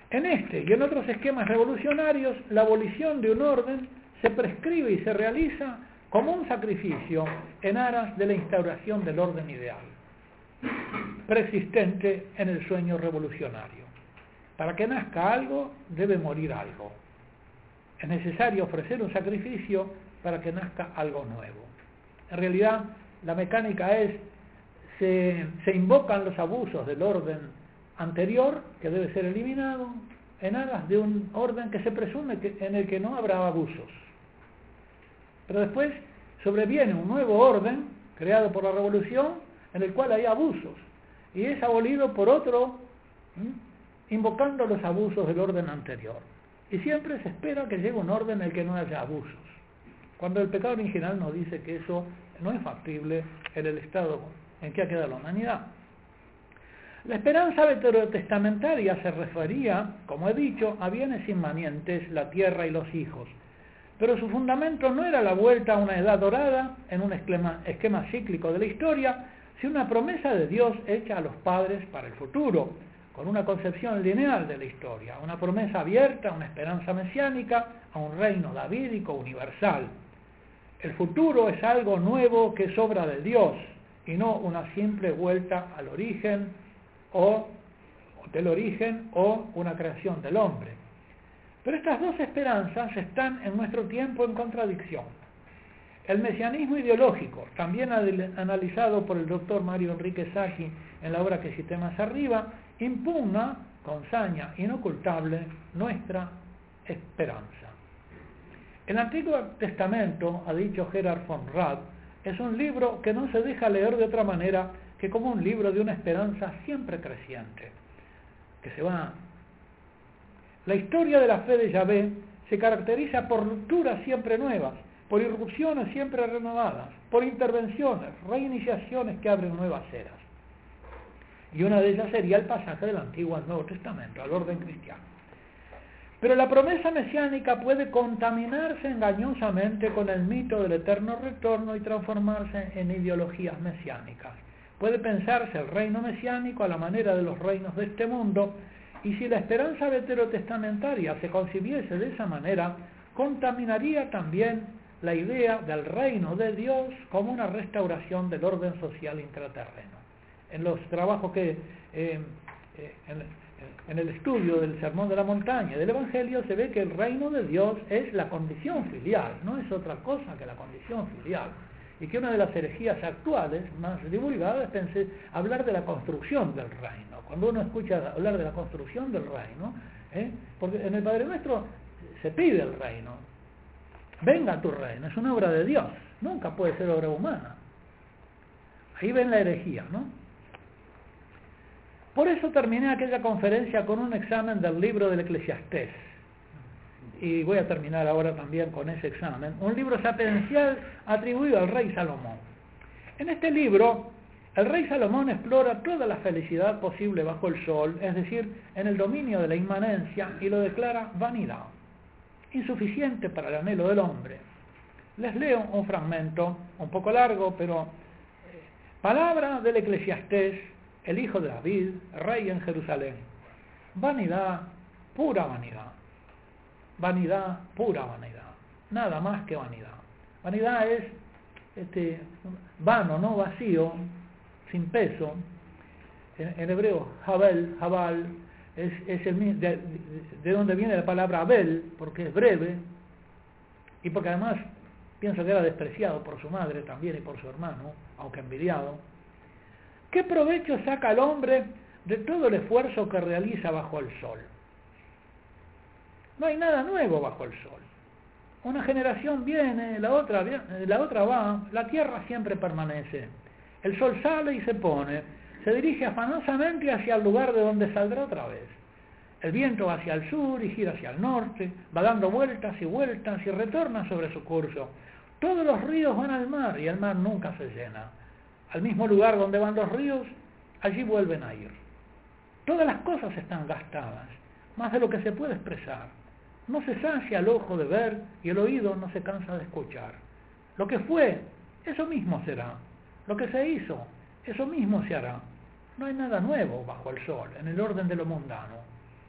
En este y en otros esquemas revolucionarios, la abolición de un orden se prescribe y se realiza como un sacrificio en aras de la instauración del orden ideal, preexistente en el sueño revolucionario. Para que nazca algo, debe morir algo. Es necesario ofrecer un sacrificio para que nazca algo nuevo. En realidad, la mecánica es, se invocan los abusos del orden anterior, que debe ser eliminado, en aras de un orden que se presume en el que no habrá abusos. Pero después sobreviene un nuevo orden, creado por la revolución, en el cual hay abusos, y es abolido por otro, invocando los abusos del orden anterior. Y siempre se espera que llegue un orden en el que no haya abusos, cuando el pecado original nos dice que eso no es factible en el estado en que ha quedado la humanidad. La esperanza veterotestamentaria se refería, como he dicho, a bienes inmanentes, la tierra y los hijos, pero su fundamento no era la vuelta a una edad dorada en un esquema cíclico de la historia, sino una promesa de Dios hecha a los padres para el futuro, con una concepción lineal de la historia, una promesa abierta, una esperanza mesiánica, a un reino davídico universal. El futuro es algo nuevo que es obra de Dios, y no una simple vuelta al origen o una creación del hombre. Pero estas dos esperanzas están en nuestro tiempo en contradicción. El mesianismo ideológico, también analizado por el doctor Mario Enrique Sacchi en la obra que cité más arriba, impugna con saña inocultable nuestra esperanza. El Antiguo Testamento, ha dicho Gerhard von Rad, es un libro que no se deja leer de otra manera que como un libro de una esperanza siempre creciente, que se va. La historia de la fe de Yahvé se caracteriza por rupturas siempre nuevas, por irrupciones siempre renovadas, por intervenciones, reiniciaciones que abren nuevas eras. Y una de ellas sería el pasaje del Antiguo al Nuevo Testamento, al orden cristiano. Pero la promesa mesiánica puede contaminarse engañosamente con el mito del eterno retorno y transformarse en ideologías mesiánicas. Puede pensarse el reino mesiánico a la manera de los reinos de este mundo, y si la esperanza veterotestamentaria se concibiese de esa manera, contaminaría también la idea del reino de Dios como una restauración del orden social intraterreno. En los trabajos que en el estudio del Sermón de la Montaña y del Evangelio se ve que el reino de Dios es la condición filial, no es otra cosa que la condición filial. Y que una de las herejías actuales más divulgadas es hablar de la construcción del reino. Cuando uno escucha hablar de la construcción del reino, porque en el Padre Nuestro se pide el reino, venga tu reino, es una obra de Dios, nunca puede ser obra humana. Ahí ven la herejía, ¿no? Por eso terminé aquella conferencia con un examen del libro del Eclesiastés. Y voy a terminar ahora también con ese examen. Un libro sapiencial atribuido al rey Salomón. En este libro, el rey Salomón explora toda la felicidad posible bajo el sol, es decir, en el dominio de la inmanencia, y lo declara vanidad, insuficiente para el anhelo del hombre. Les leo un fragmento, un poco largo, pero palabra del Eclesiastés, el hijo de David, rey en Jerusalén. Vanidad, pura vanidad. Vanidad, pura vanidad. Nada más que vanidad. Vanidad es vano, no vacío, sin peso. En hebreo, Jabal, es el de donde viene la palabra Abel, porque es breve, y porque además pienso que era despreciado por su madre también y por su hermano, aunque envidiado. ¿Qué provecho saca el hombre de todo el esfuerzo que realiza bajo el sol? No hay nada nuevo bajo el sol. Una generación viene, la otra va, la tierra siempre permanece. El sol sale y se pone, se dirige afanosamente hacia el lugar de donde saldrá otra vez. El viento va hacia el sur y gira hacia el norte, va dando vueltas y vueltas y retorna sobre su curso. Todos los ríos van al mar y el mar nunca se llena. Al mismo lugar donde van los ríos, allí vuelven a ir. Todas las cosas están gastadas, más de lo que se puede expresar. No se sacia el ojo de ver y el oído no se cansa de escuchar. Lo que fue, eso mismo será. Lo que se hizo, eso mismo se hará. No hay nada nuevo bajo el sol, en el orden de lo mundano.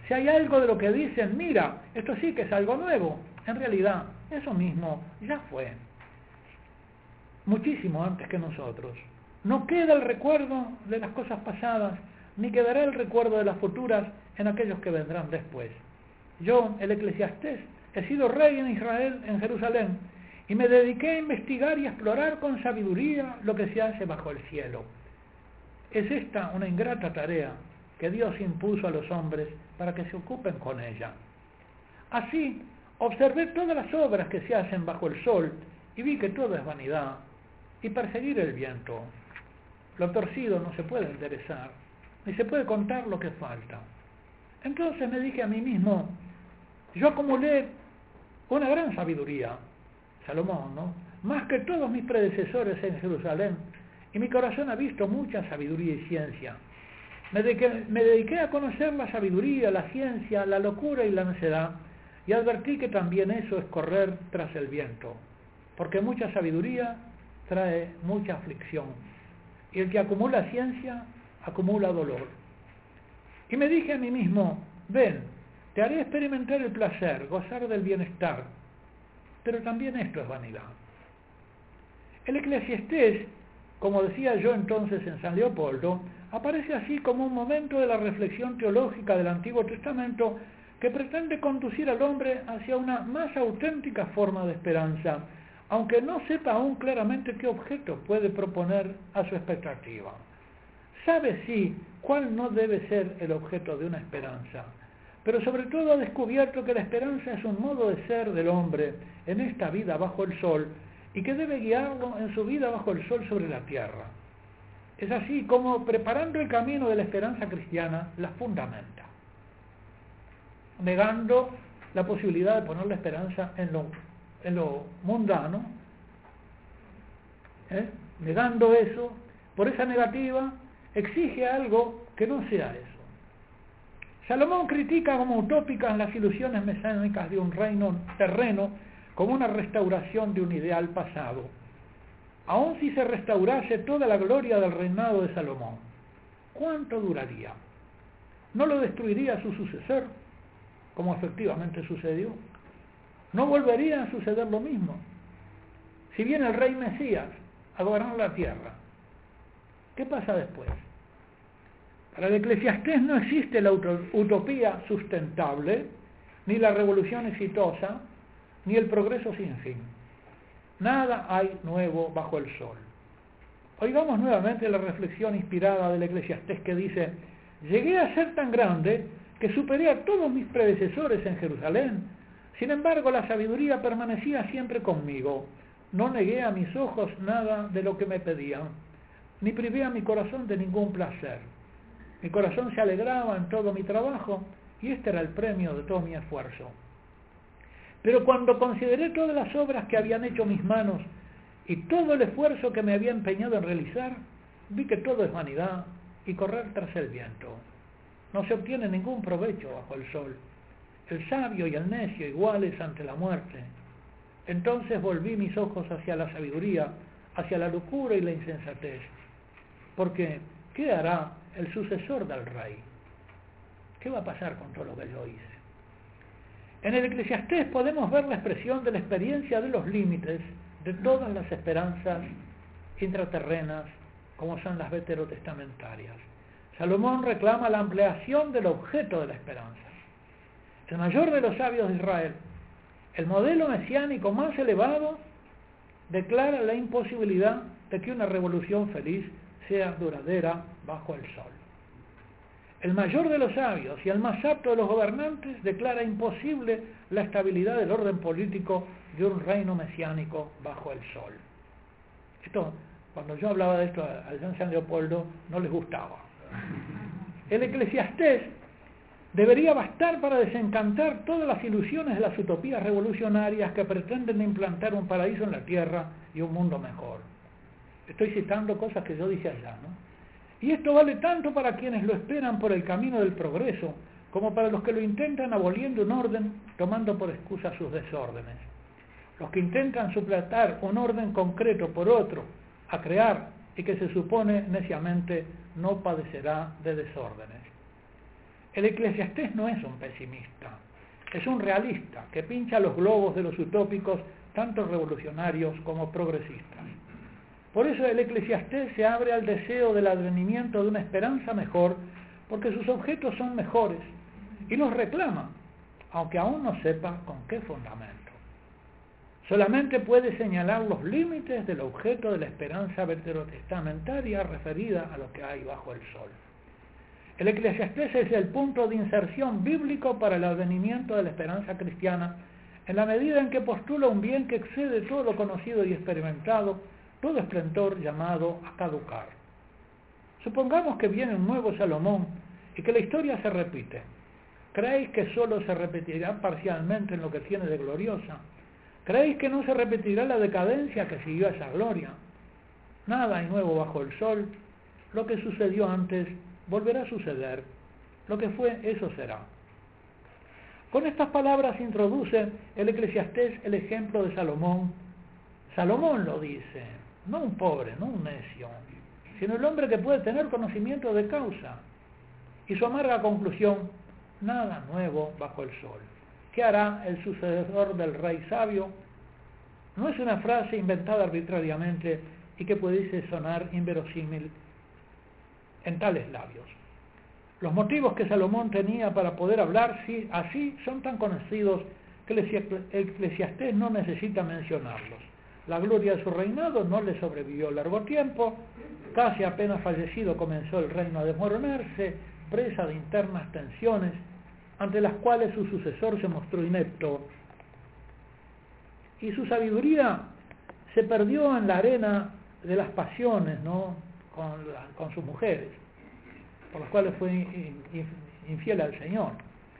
Si hay algo de lo que dicen, mira, esto sí que es algo nuevo, en realidad, eso mismo ya fue. Muchísimo antes que nosotros. No queda el recuerdo de las cosas pasadas, ni quedará el recuerdo de las futuras en aquellos que vendrán después. Yo, el Eclesiastés, he sido rey en Israel, en Jerusalén, y me dediqué a investigar y a explorar con sabiduría lo que se hace bajo el cielo. Es esta una ingrata tarea que Dios impuso a los hombres para que se ocupen con ella. Así, observé todas las obras que se hacen bajo el sol y vi que todo es vanidad y perseguir el viento. Lo torcido no se puede enderezar, ni se puede contar lo que falta. Entonces me dije a mí mismo, yo acumulé una gran sabiduría, Salomón, ¿no? Más que todos mis predecesores en Jerusalén, y mi corazón ha visto mucha sabiduría y ciencia. Me dediqué a conocer la sabiduría, la ciencia, la locura y la necedad, y advertí que también eso es correr tras el viento, porque mucha sabiduría trae mucha aflicción, y el que acumula ciencia, acumula dolor. Y me dije a mí mismo, ven, te haré experimentar el placer, gozar del bienestar, pero también esto es vanidad. El Eclesiastés, como decía yo entonces en San Leopoldo, aparece así como un momento de la reflexión teológica del Antiguo Testamento que pretende conducir al hombre hacia una más auténtica forma de esperanza, aunque no sepa aún claramente qué objeto puede proponer a su expectativa. Sabe sí cuál no debe ser el objeto de una esperanza, pero sobre todo ha descubierto que la esperanza es un modo de ser del hombre en esta vida bajo el sol y que debe guiarlo en su vida bajo el sol sobre la tierra. Es así como, preparando el camino de la esperanza cristiana, la fundamenta, negando la posibilidad de poner la esperanza en lo mundano, negando eso. Por esa negativa exige algo que no sea eso. Salomón critica como utópicas las ilusiones mesiánicas de un reino terreno como una restauración de un ideal pasado. Aun si se restaurase toda la gloria del reinado de Salomón, ¿cuánto duraría? ¿No lo destruiría su sucesor, como efectivamente sucedió? ¿No volvería a suceder lo mismo? Si viene el rey Mesías a gobernar la tierra, ¿qué pasa después? Para el Eclesiastés no existe la utopía sustentable, ni la revolución exitosa, ni el progreso sin fin. Nada hay nuevo bajo el sol. Oigamos nuevamente la reflexión inspirada del Eclesiastés que dice: llegué a ser tan grande que superé a todos mis predecesores en Jerusalén. Sin embargo, la sabiduría permanecía siempre conmigo. No negué a mis ojos nada de lo que me pedían, ni privé a mi corazón de ningún placer. Mi corazón se alegraba en todo mi trabajo, y este era el premio de todo mi esfuerzo. Pero cuando consideré todas las obras que habían hecho mis manos y todo el esfuerzo que me había empeñado en realizar, vi que todo es vanidad y correr tras el viento. No se obtiene ningún provecho bajo el sol. El sabio y el necio iguales ante la muerte. Entonces volví mis ojos hacia la sabiduría, hacia la locura y la insensatez. Porque, ¿qué hará el sucesor del rey? ¿Qué va a pasar con todo lo que yo hice? En el Eclesiastés podemos ver la expresión de la experiencia de los límites de todas las esperanzas intraterrenas, como son las veterotestamentarias. Salomón reclama la ampliación del objeto de la esperanza. El mayor de los sabios de Israel, el modelo mesiánico más elevado, declara la imposibilidad de que una revolución feliz sea duradera bajo el sol. El mayor de los sabios y el más apto de los gobernantes declara imposible la estabilidad del orden político de un reino mesiánico bajo el sol. Esto, cuando yo hablaba de esto a San Leopoldo, no les gustaba. El Eclesiastés debería bastar para desencantar todas las ilusiones de las utopías revolucionarias que pretenden implantar un paraíso en la tierra y un mundo mejor. Estoy citando cosas que yo dije allá, ¿no? Y esto vale tanto para quienes lo esperan por el camino del progreso, como para los que lo intentan aboliendo un orden, tomando por excusa sus desórdenes. Los que intentan suplantar un orden concreto por otro, a crear, y que se supone neciamente no padecerá de desórdenes. El Eclesiastés no es un pesimista, es un realista que pincha los globos de los utópicos, tanto revolucionarios como progresistas. Por eso el Eclesiastés se abre al deseo del advenimiento de una esperanza mejor, porque sus objetos son mejores, y los reclama, aunque aún no sepa con qué fundamento. Solamente puede señalar los límites del objeto de la esperanza veterotestamentaria referida a lo que hay bajo el sol. El Eclesiastés es el punto de inserción bíblico para el advenimiento de la esperanza cristiana, en la medida en que postula un bien que excede todo lo conocido y experimentado, todo esplendor llamado a caducar. Supongamos que viene un nuevo Salomón y que la historia se repite. ¿Creéis que solo se repetirá parcialmente en lo que tiene de gloriosa? ¿Creéis que no se repetirá la decadencia que siguió a esa gloria? Nada hay nuevo bajo el sol. Lo que sucedió antes volverá a suceder. Lo que fue, eso será. Con estas palabras introduce el Eclesiastés el ejemplo de Salomón. Salomón lo dice, no un pobre, no un necio, sino el hombre que puede tener conocimiento de causa. Y su amarga conclusión, nada nuevo bajo el sol. ¿Qué hará el sucesor del rey sabio? No es una frase inventada arbitrariamente y que pudiese sonar inverosímil en tales labios. Los motivos que Salomón tenía para poder hablar así son tan conocidos que el Eclesiastés no necesita mencionarlos. La gloria de su reinado no le sobrevivió largo tiempo, casi apenas fallecido comenzó el reino a desmoronarse, presa de internas tensiones, ante las cuales su sucesor se mostró inepto, y su sabiduría se perdió en la arena de las pasiones, ¿no? con sus mujeres, por las cuales fue infiel al Señor.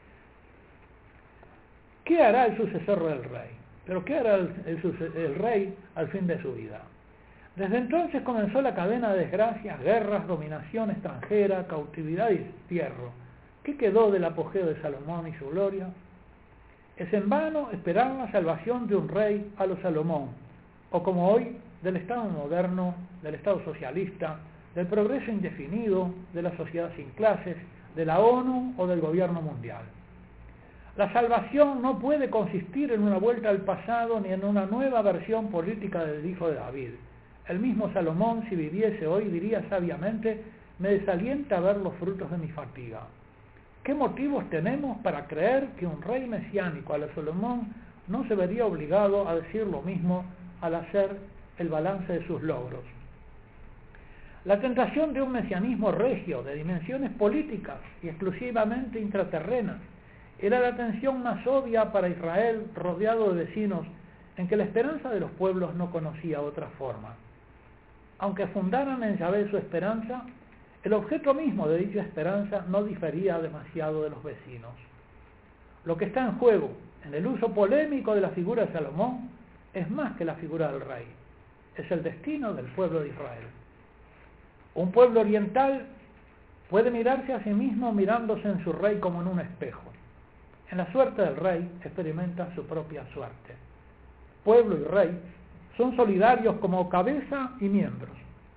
¿Qué hará el sucesor del rey? Pero ¿qué hará el rey al fin de su vida? Desde entonces comenzó la cadena de desgracias, guerras, dominación extranjera, cautividad y destierro. ¿Qué quedó del apogeo de Salomón y su gloria? Es en vano esperar la salvación de un rey a lo Salomón, o como hoy, del Estado moderno, del Estado socialista, del progreso indefinido, de la sociedad sin clases, de la ONU o del gobierno mundial. La salvación no puede consistir en una vuelta al pasado ni en una nueva versión política del hijo de David. El mismo Salomón, si viviese hoy, diría sabiamente, me desalienta ver los frutos de mi fatiga. ¿Qué motivos tenemos para creer que un rey mesiánico a la Salomón no se vería obligado a decir lo mismo al hacer el balance de sus logros? La tentación de un mesianismo regio de dimensiones políticas y exclusivamente intraterrenas era la tensión más obvia para Israel, rodeado de vecinos en que la esperanza de los pueblos no conocía otra forma. Aunque fundaran en Yahvé su esperanza, el objeto mismo de dicha esperanza no difería demasiado de los vecinos. Lo que está en juego en el uso polémico de la figura de Salomón es más que la figura del rey, es el destino del pueblo de Israel. Un pueblo oriental puede mirarse a sí mismo mirándose en su rey como en un espejo. En la suerte del rey experimenta su propia suerte. Pueblo y rey son solidarios como cabeza y miembros.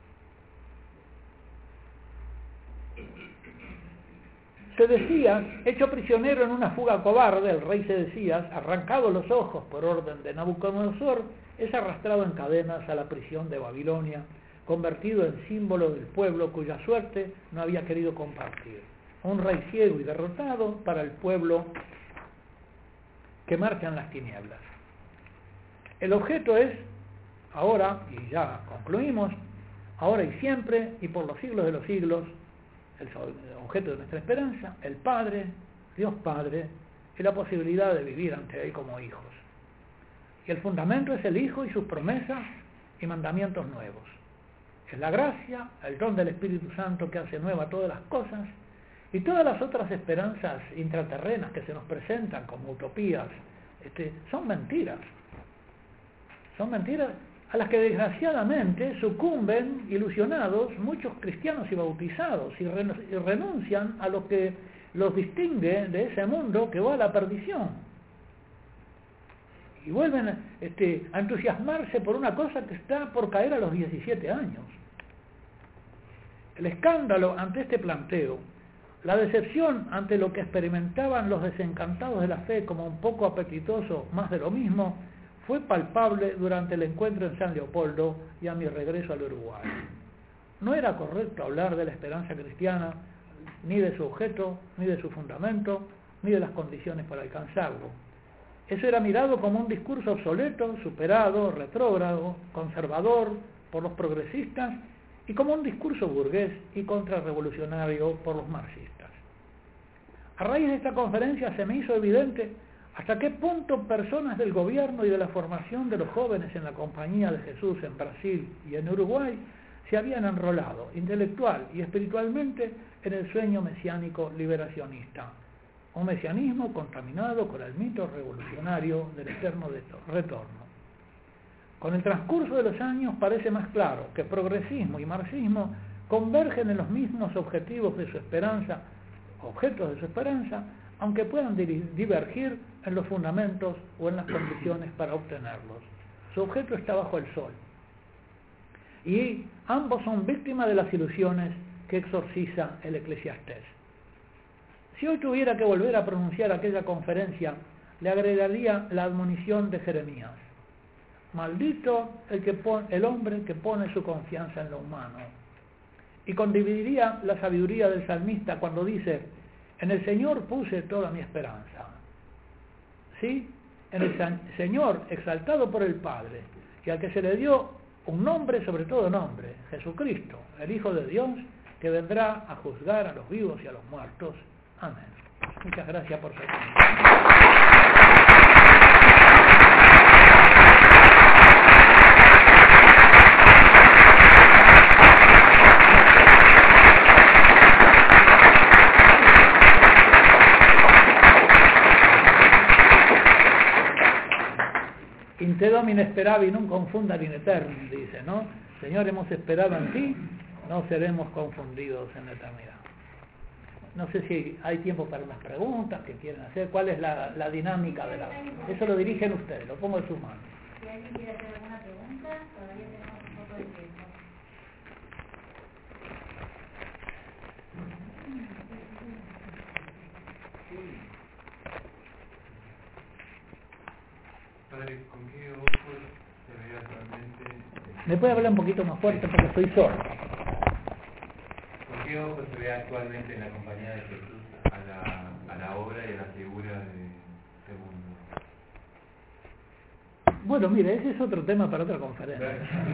Sedecías, hecho prisionero en una fuga cobarde, el rey Sedecías, arrancado los ojos por orden de Nabucodonosor, es arrastrado en cadenas a la prisión de Babilonia, convertido en símbolo del pueblo cuya suerte no había querido compartir. Un rey ciego y derrotado para el pueblo que marcha en las tinieblas. El objeto es, ahora, y ya concluimos, ahora y siempre, y por los siglos de los siglos, el objeto de nuestra esperanza, el Padre, Dios Padre, y la posibilidad de vivir ante Él como hijos. Y el fundamento es el Hijo y sus promesas y mandamientos nuevos. Es la gracia, el don del Espíritu Santo que hace nueva todas las cosas, y todas las otras esperanzas intraterrenas que se nos presentan como utopías, son mentiras. Son mentiras a las que desgraciadamente sucumben ilusionados muchos cristianos y bautizados y renuncian a lo que los distingue de ese mundo que va a la perdición. Y vuelven a entusiasmarse por una cosa que está por caer a los 17 años. El escándalo ante este planteo La decepción ante lo que experimentaban los desencantados de la fe como un poco apetitoso, más de lo mismo, fue palpable durante el encuentro en San Leopoldo y a mi regreso al Uruguay. No era correcto hablar de la esperanza cristiana, ni de su objeto, ni de su fundamento, ni de las condiciones para alcanzarlo. Eso era mirado como un discurso obsoleto, superado, retrógrado, conservador por los progresistas y como un discurso burgués y contrarrevolucionario por los marxistas. A raíz de esta conferencia se me hizo evidente hasta qué punto personas del gobierno y de la formación de los jóvenes en la Compañía de Jesús en Brasil y en Uruguay se habían enrolado intelectual y espiritualmente en el sueño mesiánico liberacionista, un mesianismo contaminado con el mito revolucionario del eterno retorno. Con el transcurso de los años parece más claro que progresismo y marxismo convergen en los mismos objetivos de su esperanza, aunque puedan divergir en los fundamentos o en las condiciones para obtenerlos. Su objeto está bajo el sol. Y ambos son víctimas de las ilusiones que exorciza el Eclesiastés. Si hoy tuviera que volver a pronunciar aquella conferencia, le agregaría la admonición de Jeremías. Maldito el hombre que pone su confianza en lo humano. Y condividiría la sabiduría del salmista cuando dice, en el Señor puse toda mi esperanza. ¿Sí? En el Señor exaltado por el Padre, y al que se le dio un nombre sobre todo nombre, Jesucristo, el Hijo de Dios, que vendrá a juzgar a los vivos y a los muertos. Amén. Muchas gracias por su atención. In te domine speravi non confundat in eternum, dice, ¿no? Señor, hemos esperado en ti, no seremos confundidos en la eternidad. No sé si hay tiempo para unas preguntas que quieren hacer. ¿Cuál es la dinámica de la...? Eso lo dirigen ustedes, lo pongo en sus manos. Si alguien quiere hacer alguna pregunta, todavía tenemos un poco de tiempo. Padre, ¿con qué ojos se ve actualmente? ¿Me puede hablar un poquito más fuerte porque estoy sordo? ¿Con qué ojos se ve actualmente en la Compañía de Jesús a la obra y a la figura de mundo? Bueno, mire, ese es otro tema para otra conferencia.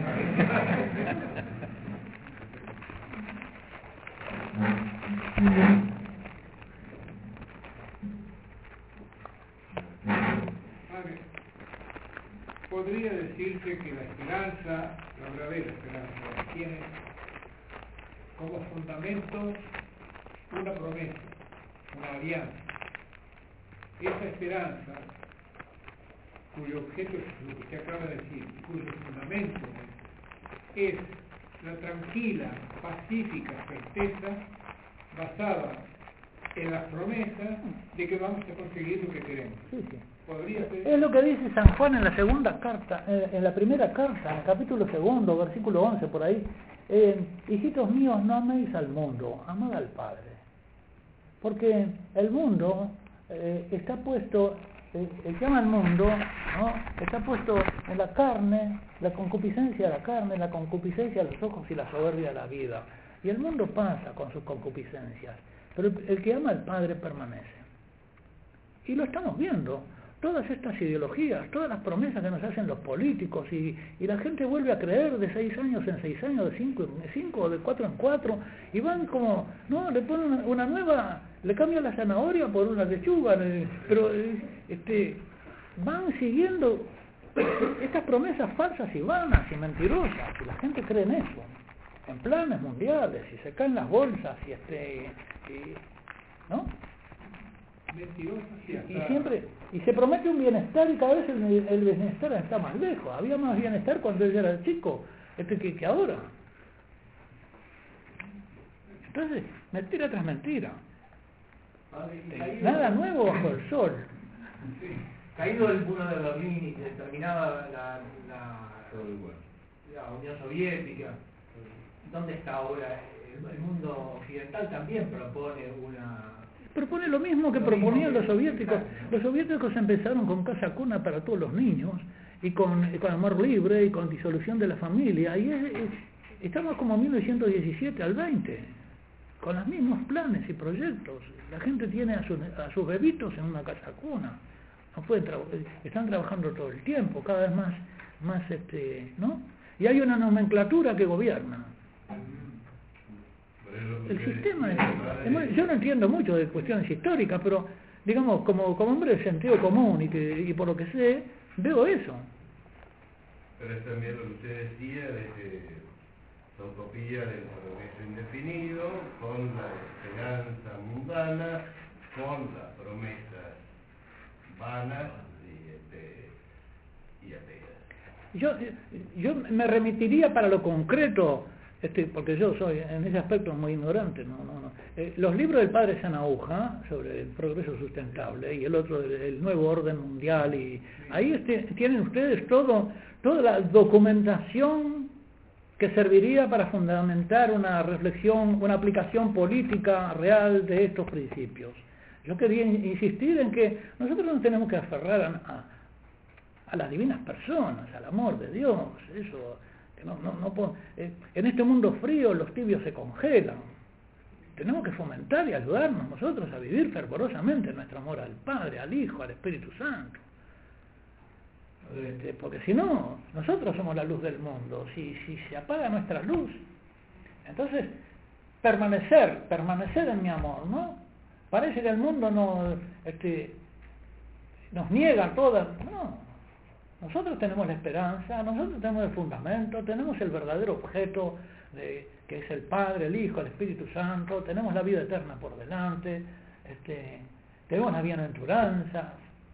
Podría decirse que la esperanza, la verdadera esperanza, tiene como fundamento una promesa, una alianza. Esa esperanza, cuyo objeto es lo que usted acaba de decir, cuyo fundamento es la tranquila, pacífica certeza basada en las promesas de que vamos a conseguir lo que queremos. Sí, sí. Podría ser... Es lo que dice San Juan en la segunda carta, en la primera carta, en el capítulo 2, versículo 11, por ahí. Hijitos míos, no améis al mundo, amad al Padre. Porque el mundo está puesto, el que ama al mundo, ¿no? Está puesto en la carne, la concupiscencia de la carne, la concupiscencia de los ojos y la soberbia de la vida. Y el mundo pasa con sus concupiscencias, pero el que ama al Padre permanece. Y lo estamos viendo. Todas estas ideologías, todas las promesas que nos hacen los políticos y la gente vuelve a creer de 6 años en 6 años, de 5 en 5, de 4 en 4 y van como, no, le ponen una nueva, le cambian la zanahoria por una lechuga, pero van siguiendo estas promesas falsas y vanas y mentirosas y la gente cree en eso, en planes mundiales y se caen las bolsas ¿no? Y se promete un bienestar y cada vez el bienestar está más lejos. Había más bienestar cuando él era chico que ahora. Entonces, mentira tras mentira. Nada nuevo bajo el sol. Sí. Caído el muro de Berlín y se terminaba la Unión Soviética, ¿dónde está ahora el mundo occidental también propone lo mismo que proponían los soviéticos. Exacto. Los soviéticos empezaron con casa cuna para todos los niños, y con amor libre, y con disolución de la familia, y estamos como 1917 al 20, con los mismos planes y proyectos. La gente tiene a sus bebitos en una casa cuna, no pueden están trabajando todo el tiempo, cada vez más ¿no? Y hay una nomenclatura que gobierna. El sistema yo no entiendo mucho de cuestiones históricas, pero digamos, como hombre de sentido común y por lo que sé, veo eso. Pero es también lo que usted decía de que la utopía del progreso indefinido, con la esperanza mundana, con las promesas vanas y ateas. Yo me remitiría para lo concreto, porque yo soy en ese aspecto muy ignorante. Los libros del padre Sanauja sobre el progreso sustentable, y el otro el nuevo orden mundial, y ahí tienen ustedes toda la documentación que serviría para fundamentar una reflexión, una aplicación política real de estos principios. Yo quería insistir en que nosotros nos tenemos que aferrar a las divinas personas, al amor de Dios. Eso, en este mundo frío los tibios se congelan. Tenemos que fomentar y ayudarnos nosotros a vivir fervorosamente nuestro amor al Padre, al Hijo, al Espíritu Santo. Porque si no, nosotros somos la luz del mundo. Si se apaga nuestra luz, entonces permanecer en mi amor, ¿no? Parece que el mundo nos niega todas. No, nosotros tenemos la esperanza, nosotros tenemos el fundamento, tenemos el verdadero objeto que es el Padre, el Hijo, el Espíritu Santo, tenemos la vida eterna por delante, tenemos la bienaventuranza.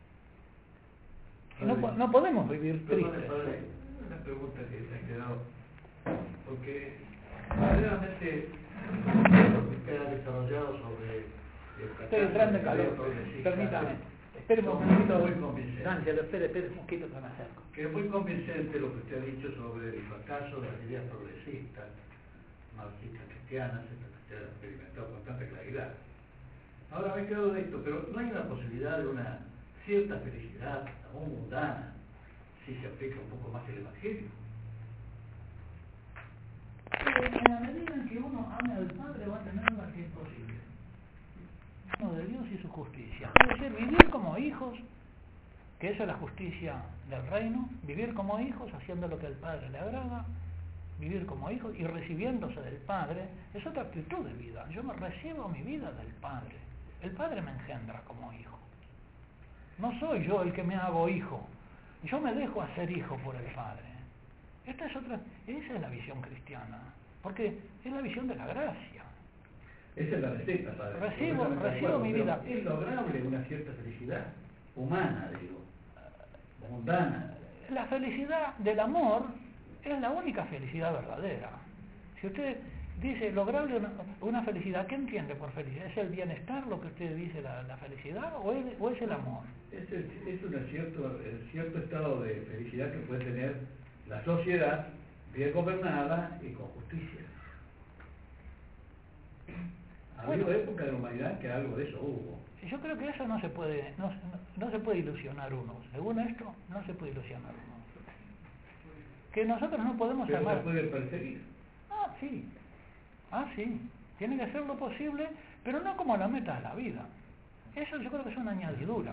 No podemos vivir tristes. Una pregunta que se ha quedado, porque verdaderamente lo que queda desarrollado sobre Estoy entrando en calor, permítame. Espéreme un poquito. Muy convincente. Ángel, espere un poquito que me acerco. Que es muy convincente lo que usted ha dicho sobre el fracaso de las ideas progresistas, marxistas cristianas, estas que usted ha experimentado con tanta claridad. Ahora me he quedado de esto, pero ¿no hay una posibilidad de una cierta felicidad, aún mundana, si se aplica un poco más el Evangelio? En la medida en que uno ame al Padre va a tener lo que es posible. De Dios y su justicia. Es decir, vivir como hijos, que esa es la justicia del reino, vivir como hijos haciendo lo que al Padre le agrada, vivir como hijos y recibiéndose del Padre, es otra actitud de vida. Yo me recibo mi vida del Padre. El Padre me engendra como hijo. No soy yo el que me hago hijo. Yo me dejo hacer hijo por el Padre. Esa es la visión cristiana, porque es la visión de la gracia. Esa es la receta, padre. Recibo mi vida. Es lograble una cierta felicidad humana, digo, mundana. La felicidad del amor es la única felicidad verdadera. Si usted dice lograble una felicidad, ¿qué entiende por felicidad? ¿Es el bienestar lo que usted dice la felicidad o es el amor? Es un cierto estado de felicidad que puede tener la sociedad bien gobernada y con justicia. Ha habido época de la humanidad que algo de eso hubo. Yo creo que eso no se puede ilusionar uno. Según esto, no se puede ilusionar uno. Que nosotros no podemos pero amar. Se puede perseguir. Sí. Tiene que ser lo posible, pero no como la meta de la vida. Eso yo creo que es una añadidura.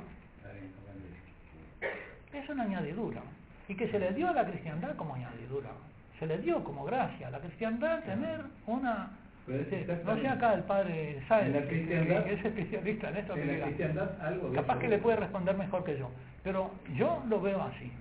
Es una añadidura. Y que se le dio a la cristiandad como añadidura. Se le dio como gracia a la cristiandad tener una... no sé acá el padre Sáenz, que es especialista en esto, en la cristiandad algo de capaz eso que le puede responder mejor que yo, pero yo lo veo así.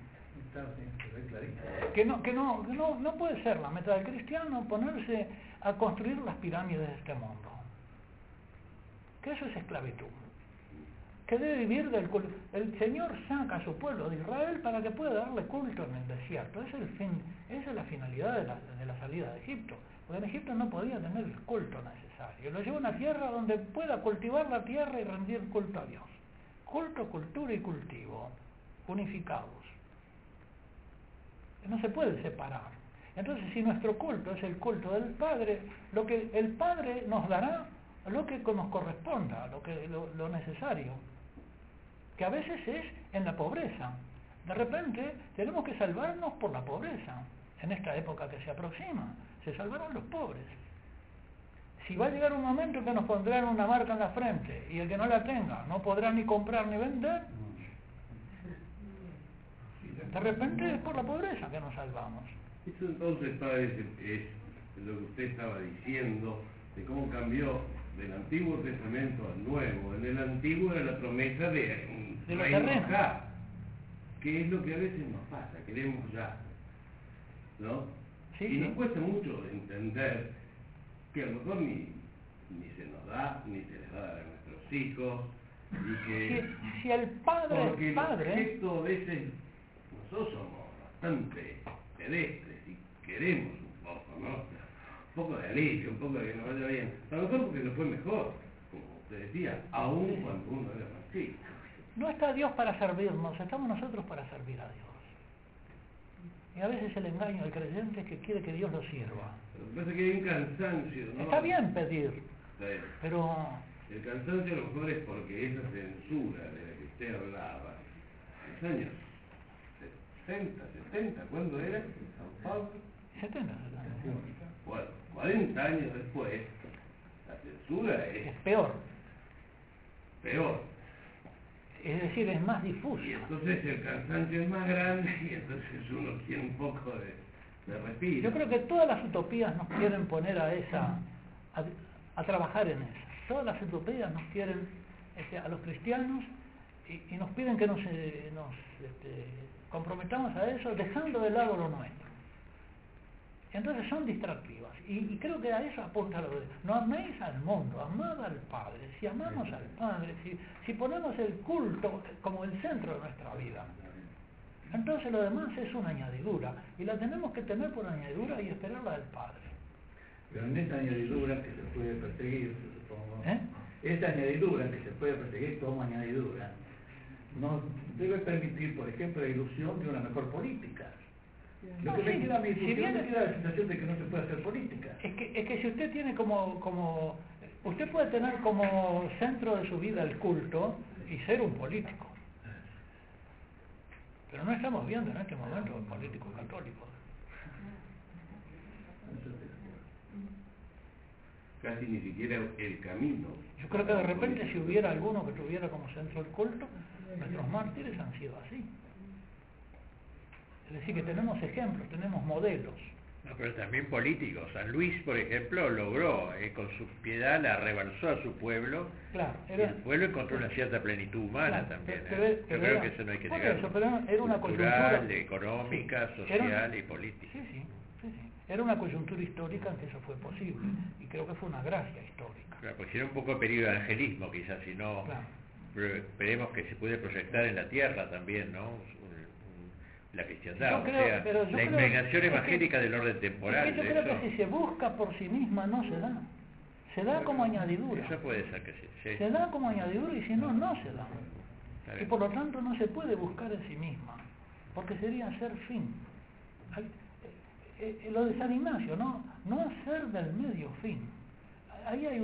Que no puede ser la meta del cristiano ponerse a construir las pirámides de este mundo. Que eso es esclavitud. Que debe vivir del culto. El Señor saca a su pueblo de Israel para que pueda darle culto en el desierto. Esa es la finalidad de la salida de Egipto. Porque en Egipto no podía tener el culto necesario. Lo lleva a una tierra donde pueda cultivar la tierra y rendir culto a Dios. Culto, cultura y cultivo, unificados. No se puede separar. Entonces, si nuestro culto es el culto del Padre, lo que el Padre nos dará, lo que nos corresponda, lo necesario, que a veces es en la pobreza. De repente tenemos que salvarnos por la pobreza. En esta época que se aproxima, se salvarán los pobres. Si va a llegar un momento en que nos pondrán una marca en la frente y el que no la tenga no podrá ni comprar ni vender, de repente es por la pobreza que nos salvamos. Eso entonces, padre, es lo que usted estaba diciendo, de cómo cambió del Antiguo Testamento al Nuevo. En el Antiguo era la promesa de un reino acá, que es lo que a veces nos pasa, queremos ya, ¿no? Sí, y nos cuesta mucho entender que a lo mejor ni se nos da, ni se les va a dar a nuestros hijos, y que si el Padre porque es Padre, el efecto a veces nosotros somos bastante pedestres y queremos un poco, ¿no? Un poco de alivio, un poco de que nos vaya bien, a lo mejor porque nos fue mejor, como usted decía, aún cuando uno era más chico. no está Dios para servirnos, estamos nosotros para servir a Dios. Y a veces el engaño del creyente es que quiere que Dios lo sirva. Lo que pasa es que hay un cansancio, ¿no? Está bien pedir, pero el cansancio a lo mejor es porque esa censura de la que usted hablaba, en los años 60, 70, ¿cuándo era? ¿En San Pablo? 70. Bueno, 40 años después, la censura Es peor. peor. Es decir, es más difusa. Y entonces el cansancio es más grande y entonces uno quiere un poco de respiro. Yo creo que todas las utopías nos quieren poner a trabajar en eso. Todas las utopías nos quieren, a los cristianos, y nos piden que nos comprometamos a eso, dejando de lado lo nuestro. Entonces son distractivas, y creo que a eso apunta lo de no améis al mundo, amad al Padre. Si amamos al Padre, si ponemos el culto como el centro de nuestra vida, entonces lo demás es una añadidura, y la tenemos que tener por añadidura y esperarla del Padre. Pero en esta añadidura que se puede perseguir, supongo, esta añadidura que se puede perseguir como añadidura, nos debe permitir, por ejemplo, la ilusión de una mejor política. Lo que me queda a mí, me queda la sensación de que no se puede hacer política. Es que si usted tiene usted puede tener como centro de su vida el culto y ser un político. Pero no estamos viendo en este momento políticos católicos. Casi ni siquiera el camino. Yo creo que de repente si hubiera alguno que tuviera como centro el culto, nuestros mártires han sido así. Es decir, que tenemos ejemplos, tenemos modelos. No, pero también políticos. San Luis, por ejemplo, logró, con su piedad la rebalsó a su pueblo. Claro, y el pueblo encontró una cierta plenitud humana, claro, también. Yo creo que eso no hay que negarlo. Pero era una cultural, coyuntura económica, sí, social y política. Sí. Era una coyuntura histórica en que eso fue posible, y creo que fue una gracia histórica. Claro, pues era un poco periodo de angelismo, quizás, si no, claro. Pero esperemos que se puede proyectar en la tierra también, ¿no? La cristiandad, la impregnación evangélica del orden temporal. Es que yo creo que si se busca por sí misma no se da. Se da como añadidura. Eso puede ser que sí. Se da como añadidura y si no, no se da. Y por lo tanto no se puede buscar en sí misma, porque sería ser fin. Lo de San Ignacio, no hacer del medio fin. Ahí hay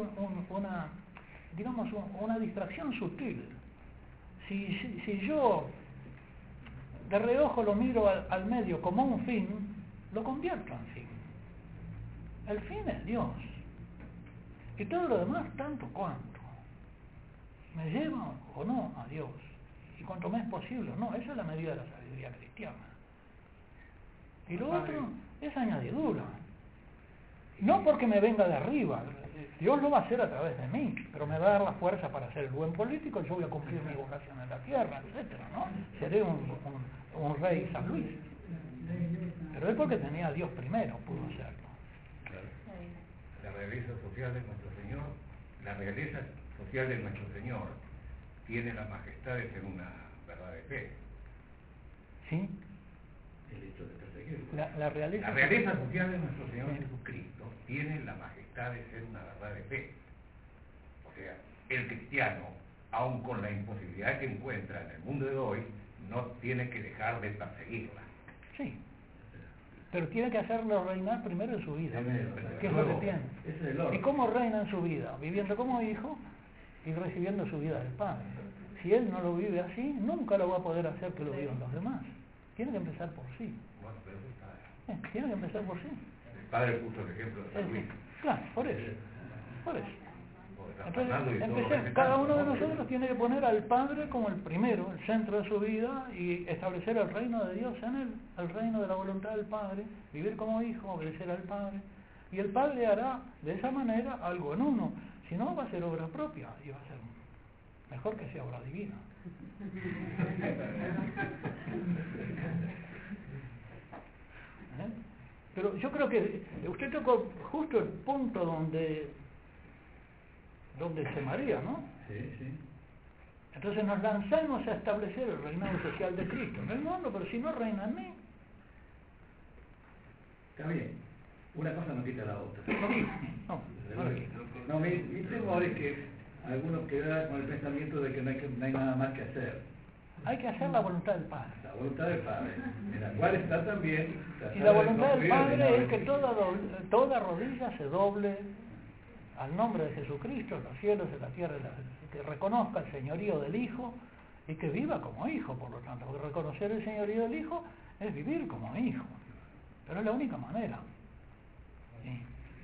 una distracción sutil. Si yo de reojo lo miro al medio como un fin, lo convierto en fin. El fin es Dios. Y todo lo demás, tanto cuanto. ¿Me lleva o no a Dios? Y cuanto más posible, no. Esa es la medida de la sabiduría cristiana. Y lo otro es añadidura. No porque me venga de arriba. Dios lo va a hacer a través de mí, pero me va a dar la fuerza para ser el buen político, yo voy a cumplir mi vocación en la tierra, etcétera, ¿no? Seré un rey San Luis. Pero él porque tenía a Dios primero pudo hacerlo. La realeza social de nuestro Señor, la realeza social de nuestro Señor tiene la majestad de ser una verdad de fe. ¿Sí? El hecho de perseguirlo. La realeza social de nuestro Señor Jesucristo tiene la majestad de ser una verdad de fe. O sea, el cristiano, aun con la imposibilidad que encuentra en el mundo de hoy, no tiene que dejar de perseguirla. Sí. pero tiene que hacerlo reinar primero en su vida, que es lo luego, que tiene. ese es el orden. ¿Y cómo reina en su vida? Viviendo como hijo y recibiendo su vida del Padre. Si él no lo vive así, nunca lo va a poder hacer que lo vivan los demás. Tiene que empezar por sí. Bueno, pero eso está. Tiene que empezar por sí. El padre puso el ejemplo de San Luis. Claro, por eso. Por eso. O de San Fernando y Entonces, todo lo que se cada canta, uno de ¿no? nosotros tiene que poner al Padre como el primero, el centro de su vida y establecer el reino de Dios en él, el reino de la voluntad del Padre, vivir como hijo, obedecer al Padre. Y el Padre hará de esa manera algo en uno. Si no, va a ser obra propia y va a ser mejor que sea obra divina. Pero yo creo que usted tocó justo el punto donde se María, ¿no? Sí, sí. Entonces nos lanzamos a establecer el reinado social de Cristo en el mundo, pero si no reina en mí. Está bien. Una cosa no quita la otra. No, mi temor es que algunos quedan con el pensamiento de que no hay nada más que hacer. hay que hacer la voluntad del Padre. La voluntad del Padre, en la cual está también... Y la voluntad del Padre es que toda rodilla se doble al nombre de Jesucristo, en los cielos, en la tierra, que reconozca el señorío del Hijo y que viva como hijo, por lo tanto, porque reconocer el señorío del Hijo es vivir como hijo, pero es la única manera. ¿Sí?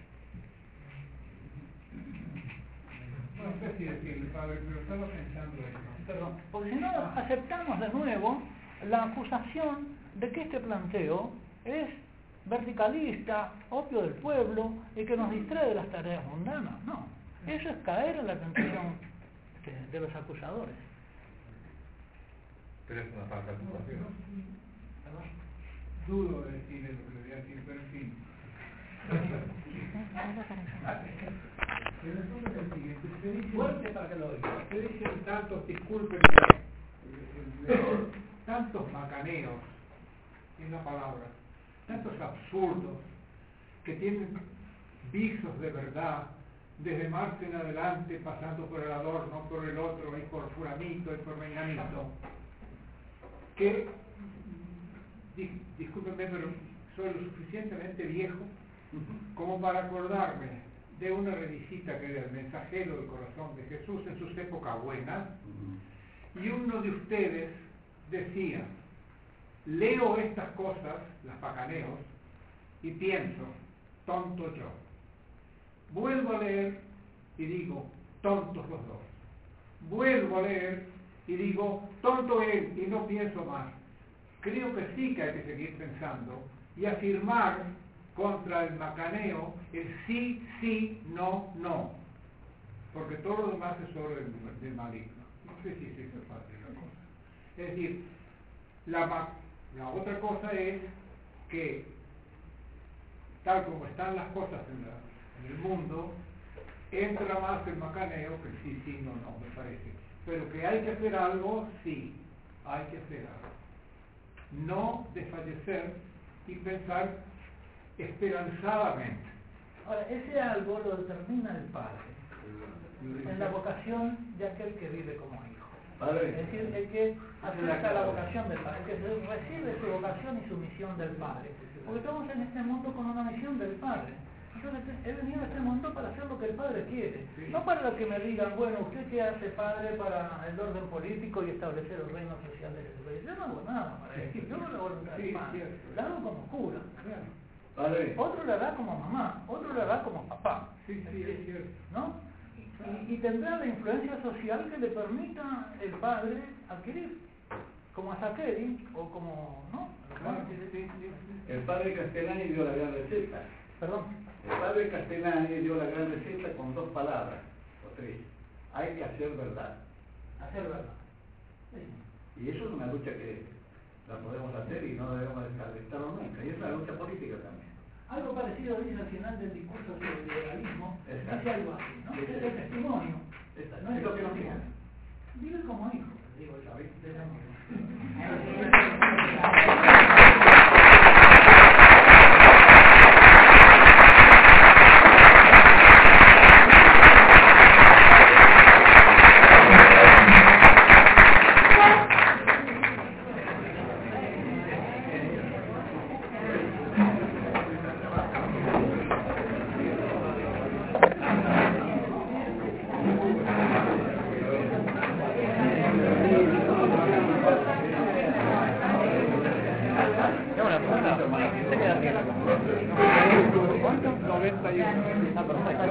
No sé si decirle, padre, pero estaba pensando eso. Perdón, porque si no aceptamos de nuevo la acusación de que este planteo es verticalista, opio del pueblo y que nos distrae de las tareas mundanas. No, eso es caer en la tentación de los acusadores. Pero es una falsa acusación. Dudo de decirle lo que le voy a decir, pero en fin. El asunto es el siguiente. Usted dice, Fuerte para que lo oiga. usted dice tantos, disculpen, tantos macaneos, en la palabra, tantos absurdos, que tienen visos de verdad, desde Marx en adelante, pasando por el Adorno, por el otro, y por Furamito, y por Menganito, que, discúlpenme, pero soy lo suficientemente viejo como para acordarme de una revisita que era el Mensajero del Corazón de Jesús en sus épocas buenas, y uno de ustedes decía, leo estas cosas, las pacaneos, y pienso, tonto yo. Vuelvo a leer y digo, tontos los dos. Vuelvo a leer y digo, tonto él, y no pienso más. Creo que sí que hay que seguir pensando y afirmar contra el macaneo el sí, sí, no, no. Porque todo lo demás es obra del maligno. No sé si es esa parte de la cosa. Es decir, la otra cosa es que, tal como están las cosas en el mundo, entra más el macaneo que el sí, sí, no, no, me parece. Pero que hay que hacer algo, sí, hay que hacer algo. No desfallecer y pensar esperanzadamente. Ahora, ese algo lo determina el Padre en la vocación de aquel que vive como hijo. Padre. Es decir, el que acepta la vocación del Padre, el que recibe su vocación y su misión del Padre. Porque estamos en este mundo con una misión del Padre. Yo he venido a este mundo para hacer lo que el Padre quiere. Sí. No para que me digan, bueno, ¿usted qué hace, Padre, para el orden político y establecer el reino social de Jesucristo? Yo no hago nada para eso. Yo no lo hago del Padre. La hago como cura. Padre. Otro lo hará como mamá, otro lo hará como papá. Sí, sí, es cierto. ¿No? Y tendrá la influencia social que le permita el Padre adquirir. Como a Saqueri, o como, ¿no? El padre Castellani dio la gran receta. Perdón. El padre Castellani dio la gran receta con 2 palabras, o 3. Hay que hacer verdad. Hacer verdad. Sí. Y eso es una lucha que la podemos hacer y no debemos descartarlo nunca. Y es una lucha política también. Algo parecido dice al final del discurso sobre el liberalismo. Dice algo así, ¿no? Es el testimonio. No es lo que nos digan. Vive como hijo, digo yo. De esa manera. ¿Cuánto? 91. Ah, perfecto.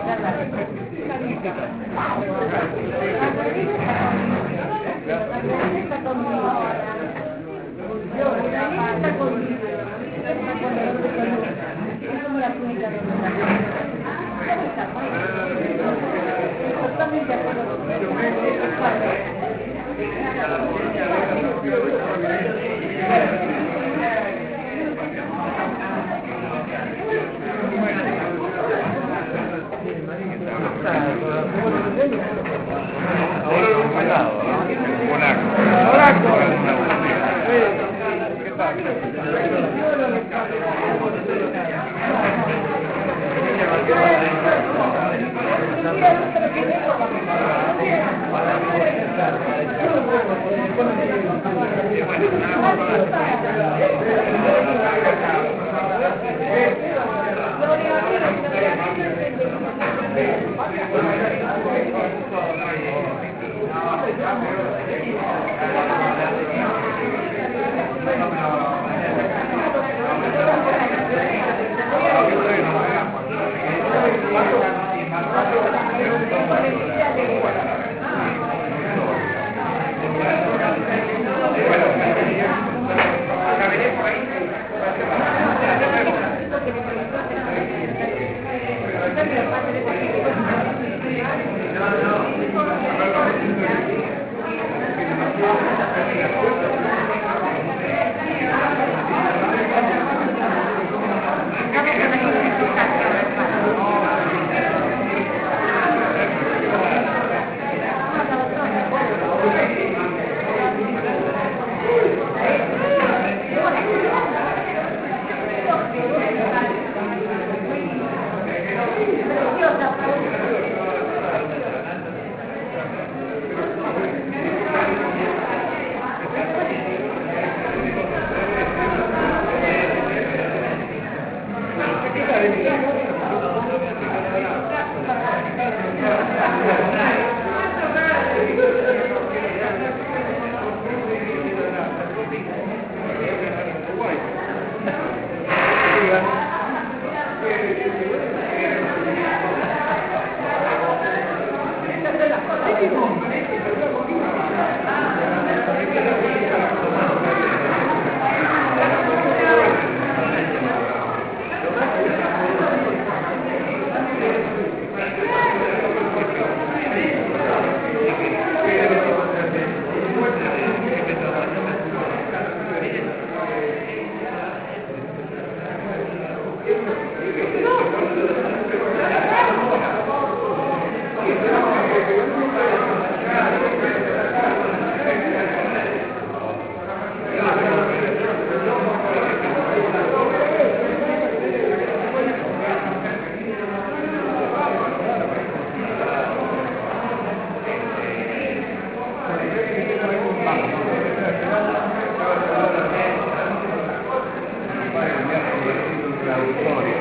Traductores.